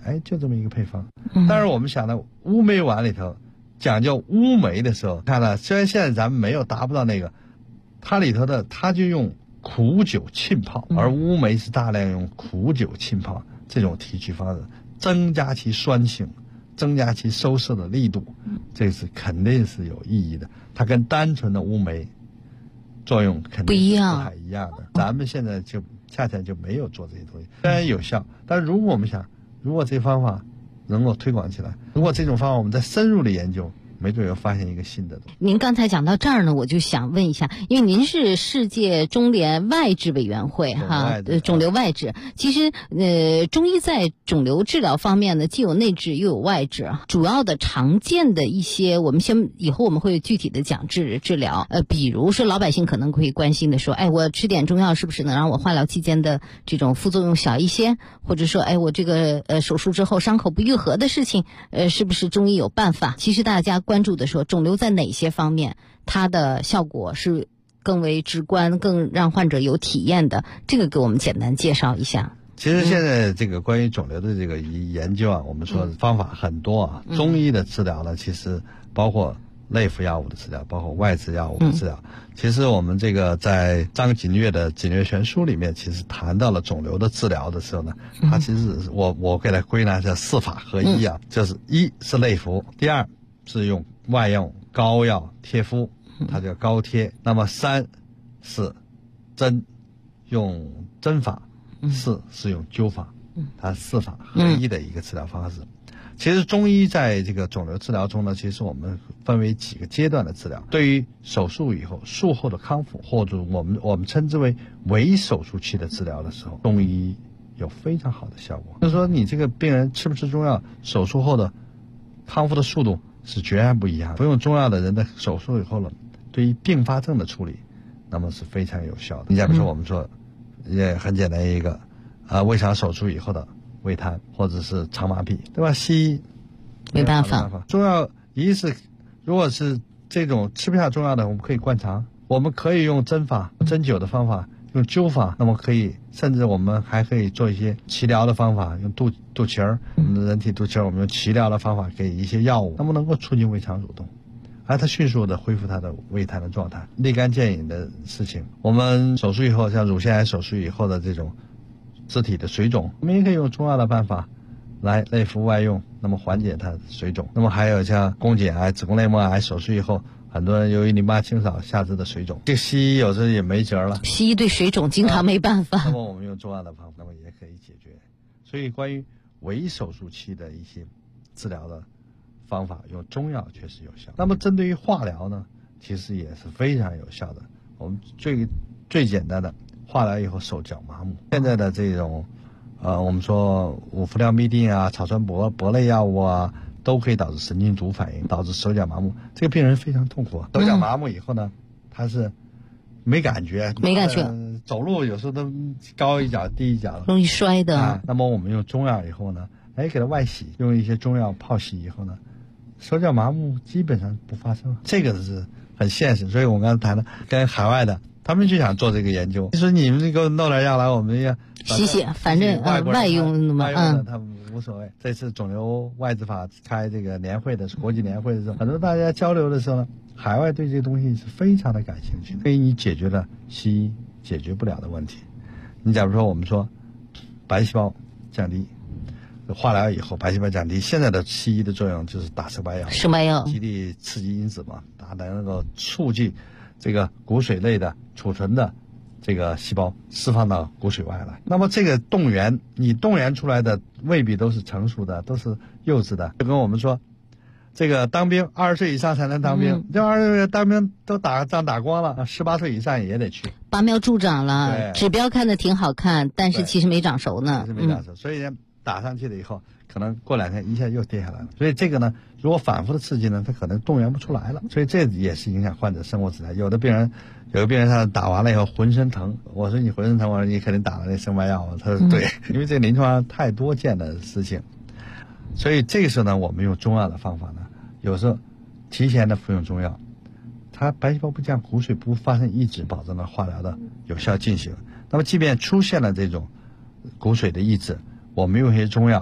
就这么一个配方。但是我们想到乌梅丸里头讲究乌梅的时候，看了虽然现在咱们没有达不到那个，它里头的它就用苦酒浸泡，而乌梅是大量用苦酒浸泡这种提取方式，增加其酸性，增加其收摄的力度，这是肯定是有意义的。它跟单纯的乌梅作用肯定是不太一样的。咱们现在就恰恰就没有做这些东西，虽然有效，但是如果我们想，如果这方法能够推广起来，如果这种方法我们再深入的研究，没准又发现一个新的东西。 您刚才讲到这儿呢，我就想问一下，因为您是世界中联外治委员会肿瘤外治，其实中医在肿瘤治疗方面呢，既有内治又有外治，主要的常见的一些，我们以后我们会具体的讲治疗，比如说老百姓可能会关心的说，我吃点中药是不是能让我化疗期间的这种副作用小一些，或者说我这个手术之后伤口不愈合的事情，是不是中医有办法？其实大家关注的说，肿瘤在哪些方面它的效果是更为直观，更让患者有体验的，这个给我们简单介绍一下。 其实现在这个关于肿瘤的这个研究我们说方法很多中医的治疗呢，其实包括内服药物的治疗，包括外治药物的治疗。其实我们这个在张景岳的《景岳全书》里面，其实谈到了肿瘤的治疗的时候呢，它其实我给它归纳叫4法合一就是一是内服，第二是用外用膏药贴敷，它叫膏贴。那么3是针，用针法，4是用灸法，它4法合一的一个治疗方式。其实中医在这个肿瘤治疗中呢，其实我们分为几个阶段的治疗。对于手术以后术后的康复，或者我们称之为伪手术期的治疗的时候，中医有非常好的效果。就是说你这个病人吃不吃中药，手术后的康复的速度是截然不一样。不用中药的人的手术以后呢，对于并发症的处理，那么是非常有效的。你假如说我们说也很简单一个胃肠手术以后的胃瘫或者是肠麻痹，对吧？西医没办法。 中药一是如果是这种吃不下中药的，我们可以灌肠，我们可以用针法、针灸的方法，用灸法，那么可以甚至我们还可以做一些脐疗的方法，用肚脐儿，我们的人体肚脐儿，我们用脐疗的方法给一些药物，那么能够促进胃肠蠕动，而它迅速的恢复它的胃瘫的状态。立竿见影的事情，我们手术以后，像乳腺癌手术以后的这种肢体的水肿，我们也可以用中药的办法来内服外用，那么缓解它的水肿。那么还有像宫颈癌、子宫内膜癌手术以后，很多人由于淋巴清扫下肢的水肿，这西医有时候也没辙了， 西医对水肿经常没办法， 那么我们用中药的方法，那么也可以解决。所以关于伪手术期的一些治疗的方法，用中药确实有效。那么针对于化疗呢，其实也是非常有效的。我们最简单的化疗以后手脚麻木，现在的这种我们说五氟廖嘧啶草酸铂类药物都可以导致神经阻反应，导致手脚麻木。这个病人非常痛苦，手脚麻木以后呢，他是没感觉，走路有时候都高一脚低一脚， 容易摔的。 那么我们用中药以后呢，给他外洗，用一些中药泡洗以后呢，手脚麻木基本上不发生，这个是很现实。所以我刚才谈的跟海外的，他们就想做这个研究，就说你们给我弄点药来，我们要洗，反正外用的嘛， 他们无所谓。这次肿瘤外治法开这个年会的国际年会的时候，很多大家交流的时候呢，海外对这个东西是非常的感兴趣的，所以你解决了西医解决不了的问题。你假如说我们说白细胞降低，化疗以后白细胞降低，现在的西医的作用就是打射白药，激励刺激因子嘛，它能够促进这个骨髓类的储存的这个细胞释放到骨髓外来。那么这个动员，你动员出来的未必都是成熟的，都是幼稚的。就跟我们说这个当兵20岁以上才能当兵，这20岁当兵都打仗打光了，18岁以上也得去。 拔苗助长了，指标看得挺好看，但是其实没长熟呢。 没长熟，所以呢打上去了以后，可能过2天一下又跌下来了。所以这个呢，如果反复的刺激呢，它可能动员不出来了。所以这也是影响患者生活质量。有个病人他打完了以后浑身疼，我说你浑身疼，我说你肯定打了那生白药。他说对，因为这临床上太多见的事情。所以这个时候呢，我们用中药的方法呢，有时候提前的服用中药，它白细胞不降，骨髓不发生抑制，保证了化疗的有效进行。那么即便出现了这种骨髓的抑制，我们用一些中药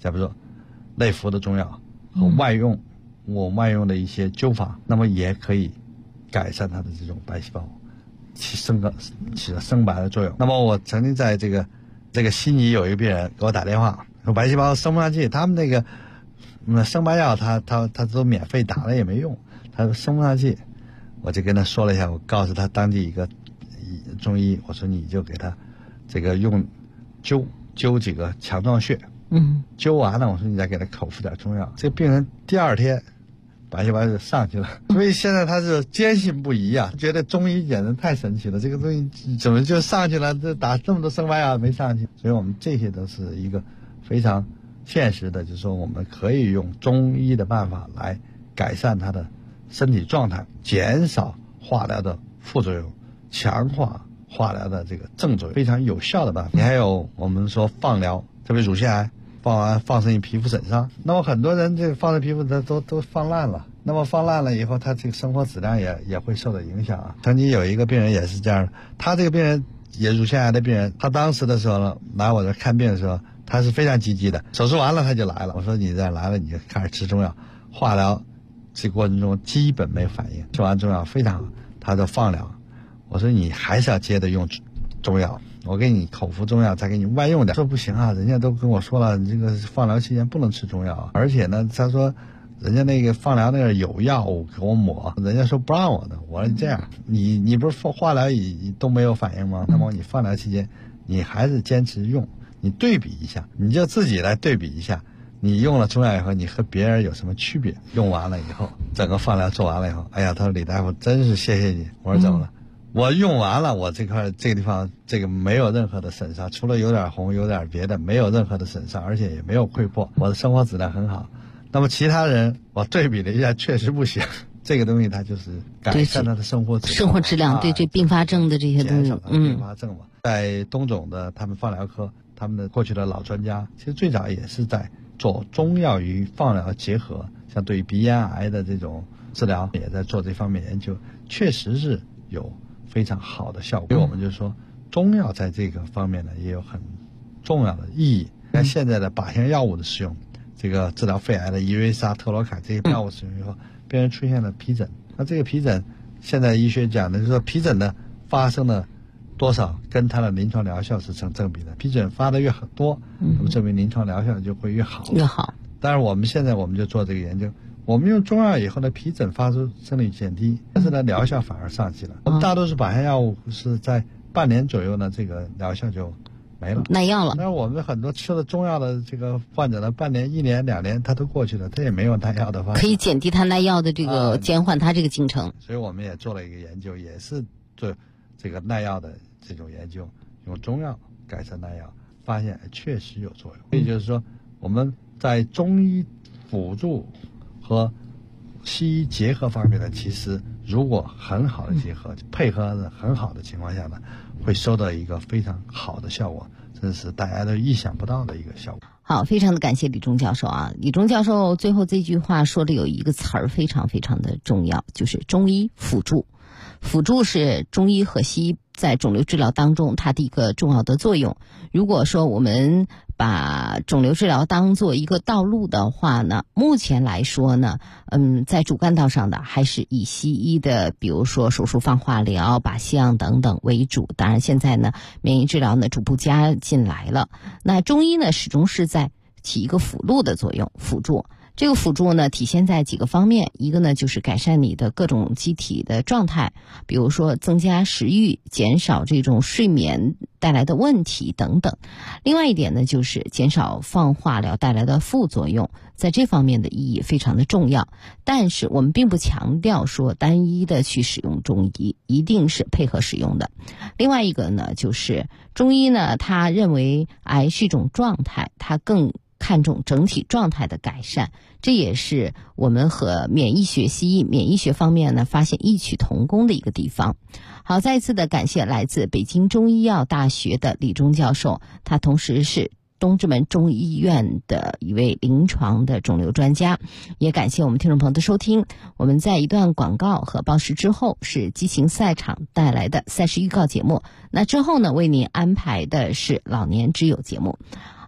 假如说内服的中药和外用，我外用的一些灸法，那么也可以改善它的这种白细胞，起了生白的作用。那么我曾经在这个悉尼有一个病人给我打电话，说白细胞生不上去，他们那个生白药他都免费打了也没用，他说生不上去。我就跟他说了一下，我告诉他当地一个中医，我说你就给他这个用灸几个强壮穴，灸完了我说你再给他口服点中药，这个病人第2天白细胞就上去了。所以现在他是坚信不疑啊，觉得中医简直太神奇了，这个东西怎么就上去了，这打这么多生白药没上去。所以我们这些都是一个非常现实的，就是说我们可以用中医的办法来改善他的身体状态，减少化疗的副作用，强化化疗的这个正作用，非常有效的办法。还有我们说放疗，特别乳腺癌放生于皮肤损伤，那么很多人这个放生皮肤都放烂了，那么放烂了以后，他这个生活质量也会受到影响啊。曾经有一个病人也是这样的，他这个病人也乳腺癌的病人，他当时的时候呢来我这看病的时候，他是非常积极的，手术完了他就来了，我说你再来了你就开始吃中药，化疗这过程中基本没反应，吃完中药非常好，他就放疗。我说你还是要接着用中药，我给你口服中药，再给你外用点。说不行啊，人家都跟我说了，你这个放疗期间不能吃中药，而且呢，他说人家那个放疗那个有药物给我抹，人家说不让我的。我说这样，你不是化疗都没有反应吗？那么你放疗期间你还是坚持用，你对比一下，你就自己来对比一下。你用了中药以后，你和别人有什么区别？用完了以后，整个放疗做完了以后，哎呀，他说李大夫真是谢谢你。我说怎么了？我用完了，我这个地方这个没有任何的损伤，除了有点红，有点别的，没有任何的损伤，而且也没有溃破，我的生活质量很好。那么其他人我对比了一下，确实不行。这个东西它就是改善他的生活质量， 对这并发症的这些东西， 并发症嘛。在东总的他们放疗科，他们的过去的老专家，其实最早也是在做中药与放疗结合，像对于鼻咽癌的这种治疗也在做这方面研究，确实是有非常好的效果。所以我们就说中药在这个方面呢也有很重要的意义。那现在的靶向药物的使用，这个治疗肺癌的伊瑞沙特罗凯这些药物使用以后，病人出现了皮疹。那这个皮疹现在医学讲的就是说皮疹呢发生了多少跟它的临床疗效是成正比的，皮疹发的越多，那么证明临床疗效就会越好。但是我们现在就做这个研究，我们用中药以后呢，皮疹发生率减低，但是呢疗效反而上去了。我们大多数靶向药物是在半年左右呢，这个疗效就没了， 耐药了。 但是我们很多吃了中药的这个患者呢，半年、1年、2年他都过去了，他也没有耐药的方法， 可以减低他耐药的这个减缓他这个进程。 所以我们也做了一个研究，也是做这个耐药的这种研究，用中药改善耐药，发现确实有作用。所以就是说，我们在中医辅助和西医结合方面呢，其实如果很好的结合，配合的很好的情况下呢，会收到一个非常好的效果，这是大家都意想不到的一个效果。 好，非常的感谢李忠教授啊！李忠教授最后这句话说的有一个词儿非常非常的重要，就是中医辅助。辅助是中医和西医在肿瘤治疗当中它的一个重要的作用。如果说我们把肿瘤治疗当做一个道路的话呢，目前来说呢，在主干道上的还是以西医的，比如说手术放化疗、靶向等等为主。当然现在呢，免疫治疗呢逐步加进来了。那中医呢，始终是在起一个辅助的作用，辅助。这个辅助呢体现在几个方面，一个呢就是改善你的各种机体的状态，比如说增加食欲，减少这种睡眠带来的问题等等。另外一点呢就是减少放化疗带来的副作用，在这方面的意义非常的重要。但是我们并不强调说单一的去使用中医，一定是配合使用的。另外一个呢就是中医呢，他认为癌是一种状态，他更看重整体状态的改善，这也是我们和免疫学、西医免疫学方面呢发现异曲同工的一个地方。好，再一次的感谢来自北京中医药大学的李忠教授，他同时是东直门中医院的一位临床的肿瘤专家。也感谢我们听众朋友的收听。我们在一段广告和报时之后，是激情赛场带来的赛事预告节目。那之后呢，为您安排的是老年之友节目。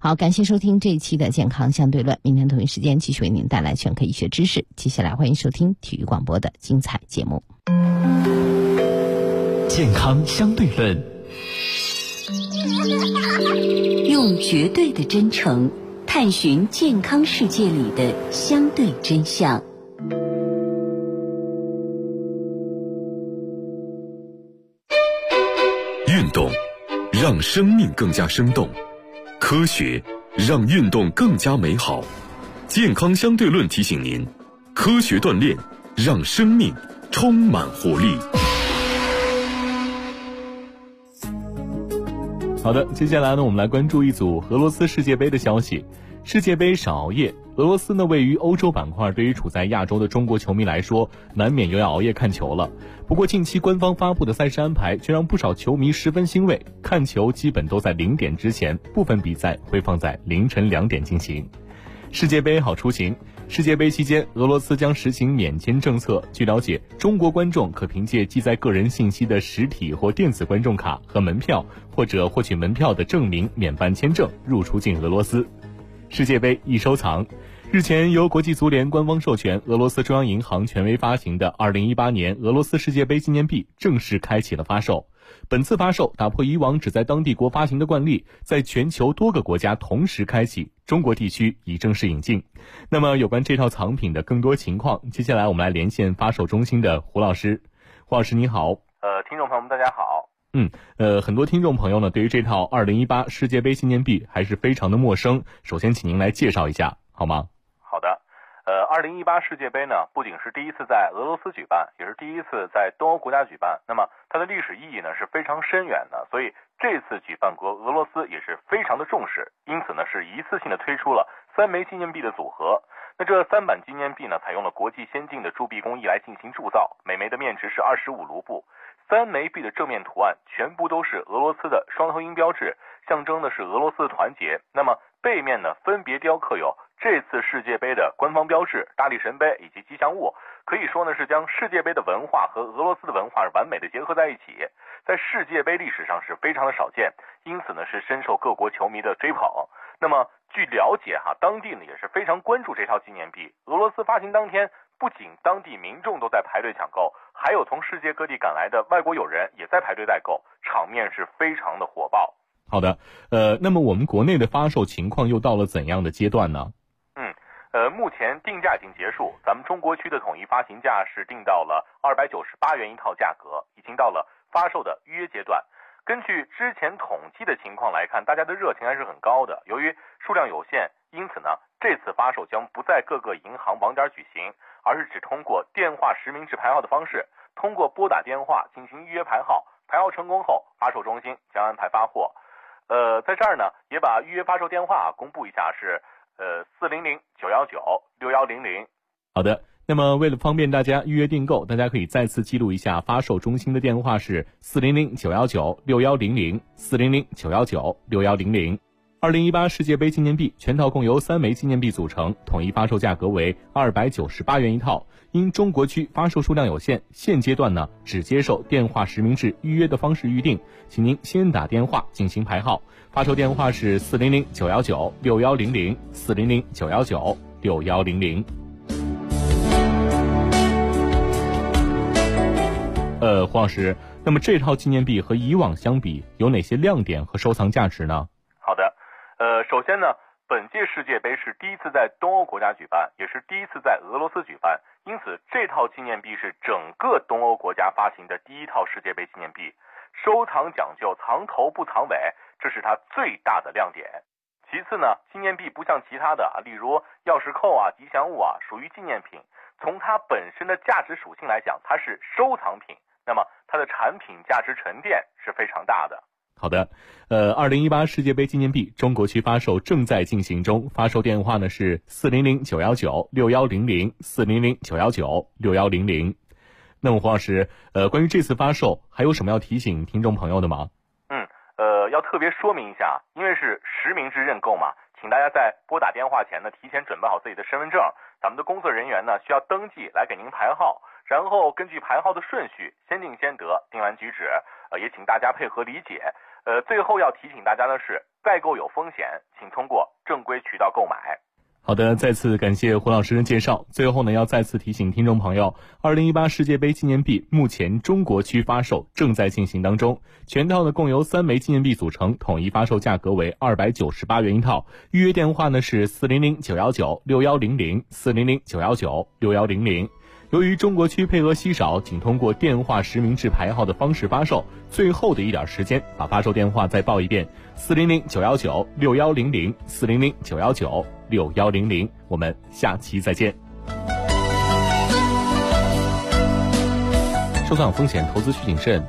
好，感谢收听这一期的健康相对论，明天同一时间继续为您带来全科医学知识。接下来欢迎收听体育广播的精彩节目。 健康相对论， 用绝对的真诚探寻健康世界里的相对真相。 运动让生命更加生动，科学让运动更加美好。健康相对论提醒您，科学锻炼让生命充满活力。 好的，接下来呢，我们来关注一组俄罗斯世界杯的消息。世界杯少熬夜，俄罗斯呢位于欧洲板块，对于处在亚洲的中国球迷来说，难免又要熬夜看球了。不过近期官方发布的赛事安排却让不少球迷十分欣慰，看球基本都在0点之前，部分比赛会放在凌晨2点进行。世界杯好出行。世界杯期间，俄罗斯将实行免签政策。据了解，中国观众可凭借记载个人信息的实体或电子观众卡和门票，或者获取门票的证明免办签证入出境俄罗斯。世界杯易收藏。日前，由国际足联官方授权，俄罗斯中央银行权威发行的2018年俄罗斯世界杯纪念币正式开启了发售。本次发售打破以往只在当地国发行的惯例，在全球多个国家同时开启，中国地区已正式引进。那么有关这套藏品的更多情况，接下来我们来连线发售中心的胡老师。胡老师你好。 听众朋友们大家好。 很多听众朋友呢对于这套2018世界杯纪念币还是非常的陌生，首先请您来介绍一下好吗？ 好的。2018世界杯呢，不仅是第一次在俄罗斯举办，也是第一次在东欧国家举办。那么它的历史意义呢是非常深远的，所以这次举办国俄罗斯也是非常的重视，因此呢是一次性的推出了3枚纪念币的组合。那这3版纪念币呢，采用了国际先进的铸币工艺来进行铸造，每枚的面值是25卢布。3枚币的正面图案全部都是俄罗斯的双头鹰标志，象征的是俄罗斯的团结。那么背面呢，分别雕刻有这次世界杯的官方标志、大力神杯以及吉祥物，可以说呢是将世界杯的文化和俄罗斯的文化完美的结合在一起，在世界杯历史上是非常的少见，因此呢是深受各国球迷的追捧。那么据了解当地呢也是非常关注这套纪念币。俄罗斯发行当天，不仅当地民众都在排队抢购，还有从世界各地赶来的外国友人也在排队代购，场面是非常的火爆。 好的，那么我们国内的发售情况又到了怎样的阶段呢？ 目前定价已经结束，咱们中国区的统一发行价是定到了298元一套价格，已经到了发售的预约阶段。根据之前统计的情况来看，大家的热情还是很高的。由于数量有限，因此呢，这次发售将不在各个银行网点举行，而是只通过电话实名制排号的方式，通过拨打电话进行预约排号，排号成功后，发售中心将安排发货。在这儿呢，也把预约发售电话公布一下，是400-919-6100。 好的，那么为了方便大家预约订购，大家可以再次记录一下发售中心的电话是400-919-6100 400-919-6100。2018世界杯纪念币全套共由3枚纪念币组成，统一发售价格为298元一套。因中国区发售数量有限，现阶段呢只接受电话实名制预约的方式预定，请您先打电话进行排号。发售电话是400-919-6100 400-919-6100。黄老师，那么这套纪念币和以往相比有哪些亮点和收藏价值呢？ 好的，首先呢，本届世界杯是第一次在东欧国家举办，也是第一次在俄罗斯举办，因此这套纪念币是整个东欧国家发行的第一套世界杯纪念币，收藏讲究藏头不藏尾，这是它最大的亮点。其次呢，纪念币不像其他的例如钥匙扣吉祥物属于纪念品，从它本身的价值属性来讲，它是收藏品，那么它的产品价值沉淀是非常大的。 好的，2018世界杯纪念币中国区发售正在进行中，发售电话呢是400-919-6100 400-919-6100。那么黄老师，关于这次发售还有什么要提醒听众朋友的吗？ 要特别说明一下，因为是实名制认购嘛，请大家在拨打电话前呢，提前准备好自己的身份证，咱们的工作人员呢需要登记来给您排号，然后根据排号的顺序先定先得，定完举止，也请大家配合理解。最后要提醒大家的是， 代购有风险，请通过正规渠道购买。 好的，再次感谢胡老师的介绍。最后呢，要再次提醒听众朋友，2018世界杯纪念币目前中国区发售正在进行当中，全套呢共由3枚纪念币组成，统一发售价格为298元一套。预约电话呢是400-919-6100，400-919-6100。由于中国区配额稀少，仅通过电话实名制排号的方式发售，最后的一点时间，把发售电话再报一遍：400-919-6100，400-919-6100。我们下期再见。收藏风险，投资需谨慎。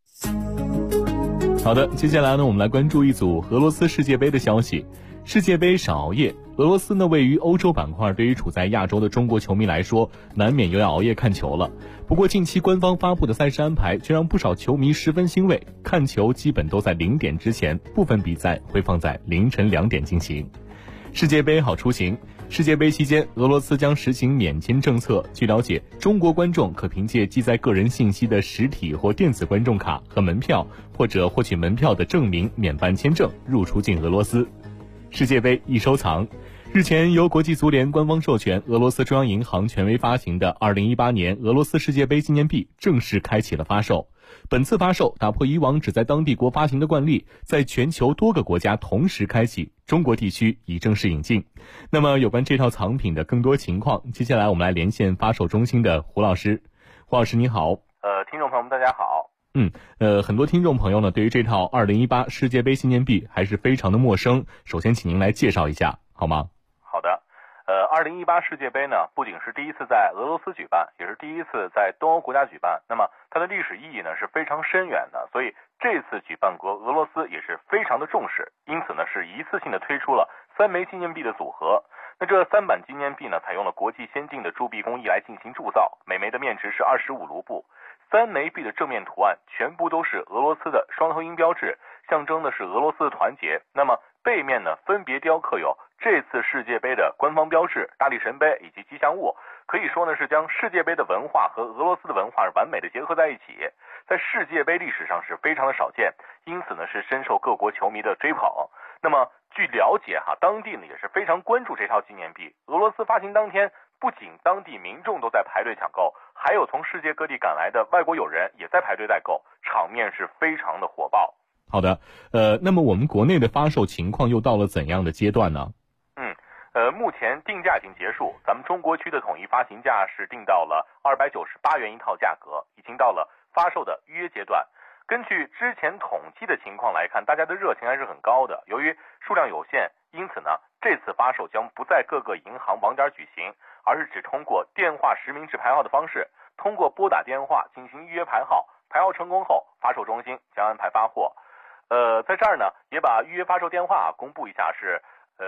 好的，接下来呢，我们来关注一组俄罗斯世界杯的消息。世界杯少熬夜，俄罗斯呢位于欧洲板块，对于处在亚洲的中国球迷来说，难免又要熬夜看球了。不过近期官方发布的赛事安排却让不少球迷十分欣慰，看球基本都在0点之前，部分比赛会放在凌晨2点进行。世界杯好出行。世界杯期间，俄罗斯将实行免签政策。据了解，中国观众可凭借记载个人信息的实体或电子观众卡和门票，或者获取门票的证明免办签证，入出境俄罗斯。世界杯易收藏。日前，由国际足联官方授权，俄罗斯中央银行权威发行的2018年俄罗斯世界杯纪念币正式开启了发售。本次发售打破以往只在当地国发行的惯例，在全球多个国家同时开启，中国地区已正式引进。那么有关这套藏品的更多情况，接下来我们来连线发售中心的胡老师。胡老师你好。 听众朋友们大家好。 很多听众朋友呢对于这套2018世界杯纪念币还是非常的陌生，首先请您来介绍一下好吗？ 好的。2018世界杯呢，不仅是第一次在俄罗斯举办，也是第一次在东欧国家举办。那么它的历史意义呢是非常深远的，所以这次举办国俄罗斯也是非常的重视，因此呢是一次性的推出了3枚纪念币的组合。那这3版纪念币呢，采用了国际先进的铸币工艺来进行铸造，每枚的面值是25卢布。3枚币的正面图案全部都是俄罗斯的双头鹰标志，象征的是俄罗斯的团结。那么背面呢，分别雕刻有这次世界杯的官方标志、大力神杯以及吉祥物，可以说呢是将世界杯的文化和俄罗斯的文化完美的结合在一起，在世界杯历史上是非常的少见，因此呢是深受各国球迷的追捧。那么据了解当地呢也是非常关注这套纪念币。俄罗斯发行当天，不仅当地民众都在排队抢购，还有从世界各地赶来的外国友人也在排队代购，场面是非常的火爆。 好的，那么我们国内的发售情况又到了怎样的阶段呢？ 目前定价已经结束，咱们中国区的统一发行价是定到了298元一套价格，已经到了发售的预约阶段。根据之前统计的情况来看，大家的热情还是很高的。由于数量有限，因此呢，这次发售将不在各个银行网点举行，而是只通过电话实名制排号的方式，通过拨打电话进行预约排号，排号成功后，发售中心将安排发货。在这儿呢，也把预约发售电话公布一下，是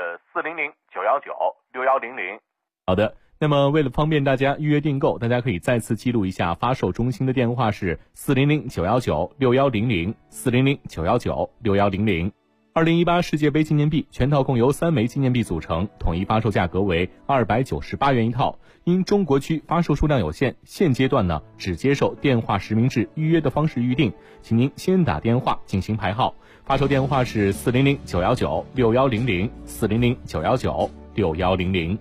400-919-6100。 好的，那么为了方便大家预约订购，大家可以再次记录一下发售中心的电话是400-919-6100， 400-919-6100。2018世界杯纪念币全套共由3枚纪念币组成，统一发售价格为298元一套。因中国区发售数量有限，现阶段呢只接受电话实名制预约的方式预定，请您先打电话进行排号。发售电话是400-919-6100， 400-919-6100。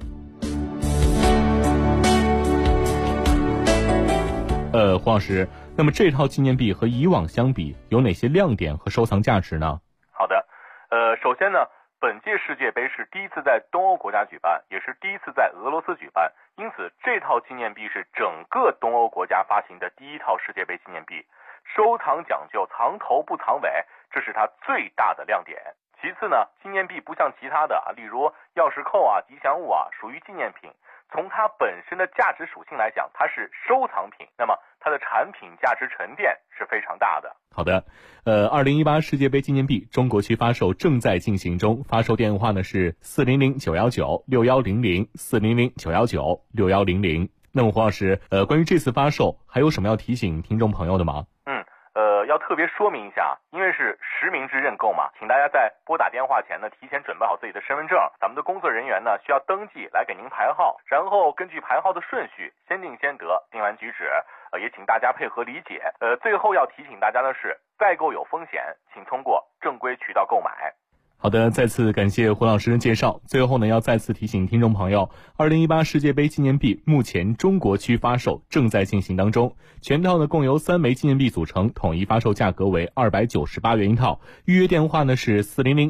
胡老师，那么这套纪念币和以往相比，有哪些亮点和收藏价值呢？ 好的，首先呢，本届世界杯是第一次在东欧国家举办，也是第一次在俄罗斯举办，因此这套纪念币是整个东欧国家发行的第一套世界杯纪念币。收藏讲究藏头不藏尾，这是它最大的亮点。其次呢，纪念币不像其他的例如钥匙扣吉祥物属于纪念品，从它本身的价值属性来讲，它是收藏品，那么它的产品价值沉淀是非常大的。 好的，2018世界杯纪念币中国区发售正在进行中，发售电话呢是400-919-6100， 400-919-6100。那么胡老师，关于这次发售还有什么要提醒听众朋友的吗？ 要特别说明一下，因为是实名制认购嘛，请大家在拨打电话前呢，提前准备好自己的身份证，咱们的工作人员呢需要登记来给您排号，然后根据排号的顺序，先定先得，定完举止，也请大家配合理解。最后要提醒大家的是，代购有风险，请通过正规渠道购买。 好的，再次感谢胡老师的介绍。最后呢，要再次提醒听众朋友，2018世界杯纪念币目前中国区发售正在进行当中，全套呢共由3枚纪念币组成，统一发售价格为298元一套。预约电话呢是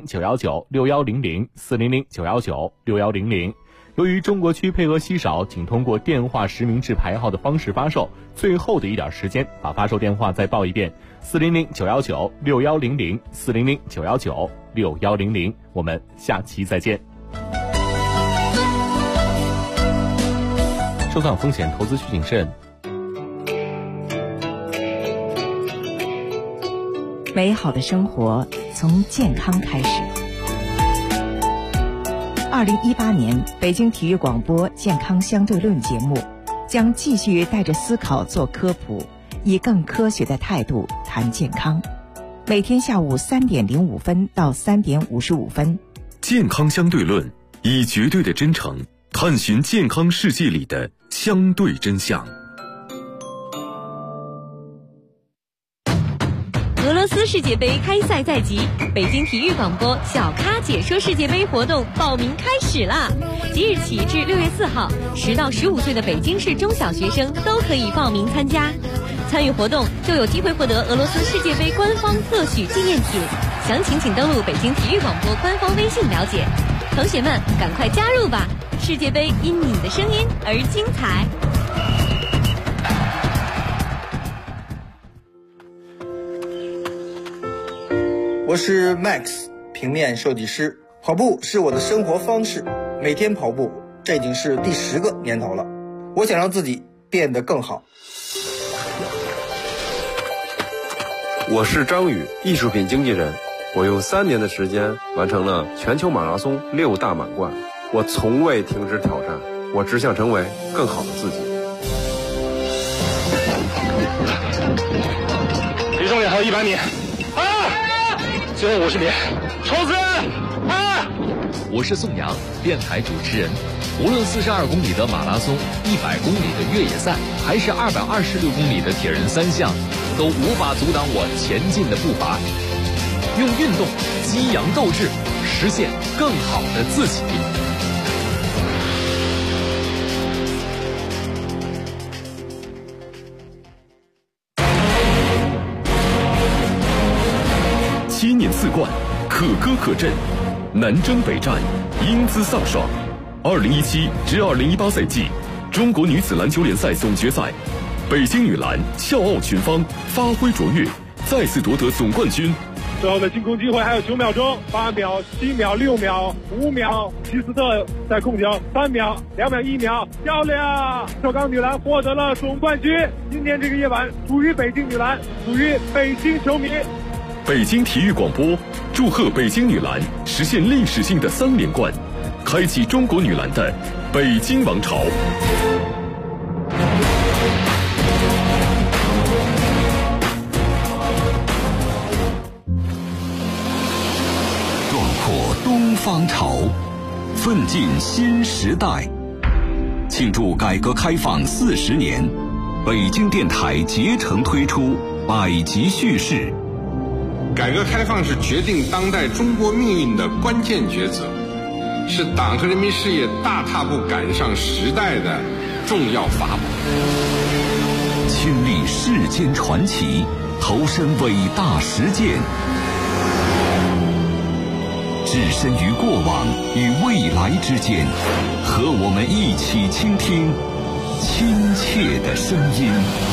400-919-6100，400-919-6100。由于中国区配额稀少，仅通过电话实名制排号的方式发售，最后的一点时间，把发售电话再报一遍：400-919-6100，400-919-6100。我们下期再见。收藏风险，投资需谨慎。 美好的生活从健康开始。2018年北京体育广播健康相对论节目将继续带着思考做科普，以更科学的态度谈健康。每天下午3点05分到3点55分。 健康相对论，以绝对的真诚探寻健康世界里的相对真相。 俄罗斯世界杯开赛在即，北京体育广播小咖解说世界杯活动报名开始啦！即日起至6月4号，10到15岁的北京市中小学生都可以报名参加。参与活动就有机会获得俄罗斯世界杯官方特许纪念品，详情请登录北京体育广播官方微信了解。同学们，赶快加入吧！世界杯因你的声音而精彩。 我是 Max， 平面设计师。跑步是我的生活方式，每天跑步，这已经是第10个年头了。我想让自己变得更好。 我是张宇，艺术品经纪人。我用3年的时间完成了全球马拉松6大满贯。我从未停止挑战，我只想成为更好的自己。 离终点还有100米。最后50米，冲刺！ 我是宋阳，电台主持人。无论42公里的马拉松、100公里的越野赛，还是226公里的铁人3项，都无法阻挡我前进的步伐。用运动激扬斗志，实现更好的自己。 7年4冠，可歌可阵，南征北战，英姿飒爽。2017至2018赛季中国女子篮球联赛总决赛，北京女篮笑傲群芳，发挥卓越，再次夺得总冠军。 最后的进攻机会还有9秒钟，8秒、7秒、6秒、5秒，齐斯特在控球，3秒、2秒、1秒，漂亮！首钢女篮获得了总冠军。今天这个夜晚属于北京女篮，属于北京球迷。 北京体育广播祝贺北京女篮实现历史性的3连冠，开启中国女篮的北京王朝。 壮阔东方潮，奋进新时代。庆祝改革开放40年，北京电台竭诚推出百集叙事。 改革开放是决定当代中国命运的关键抉择，是党和人民事业大踏步赶上时代的重要法宝。 亲历世间传奇，投身伟大实践，置身于过往与未来之间，和我们一起倾听亲切的声音。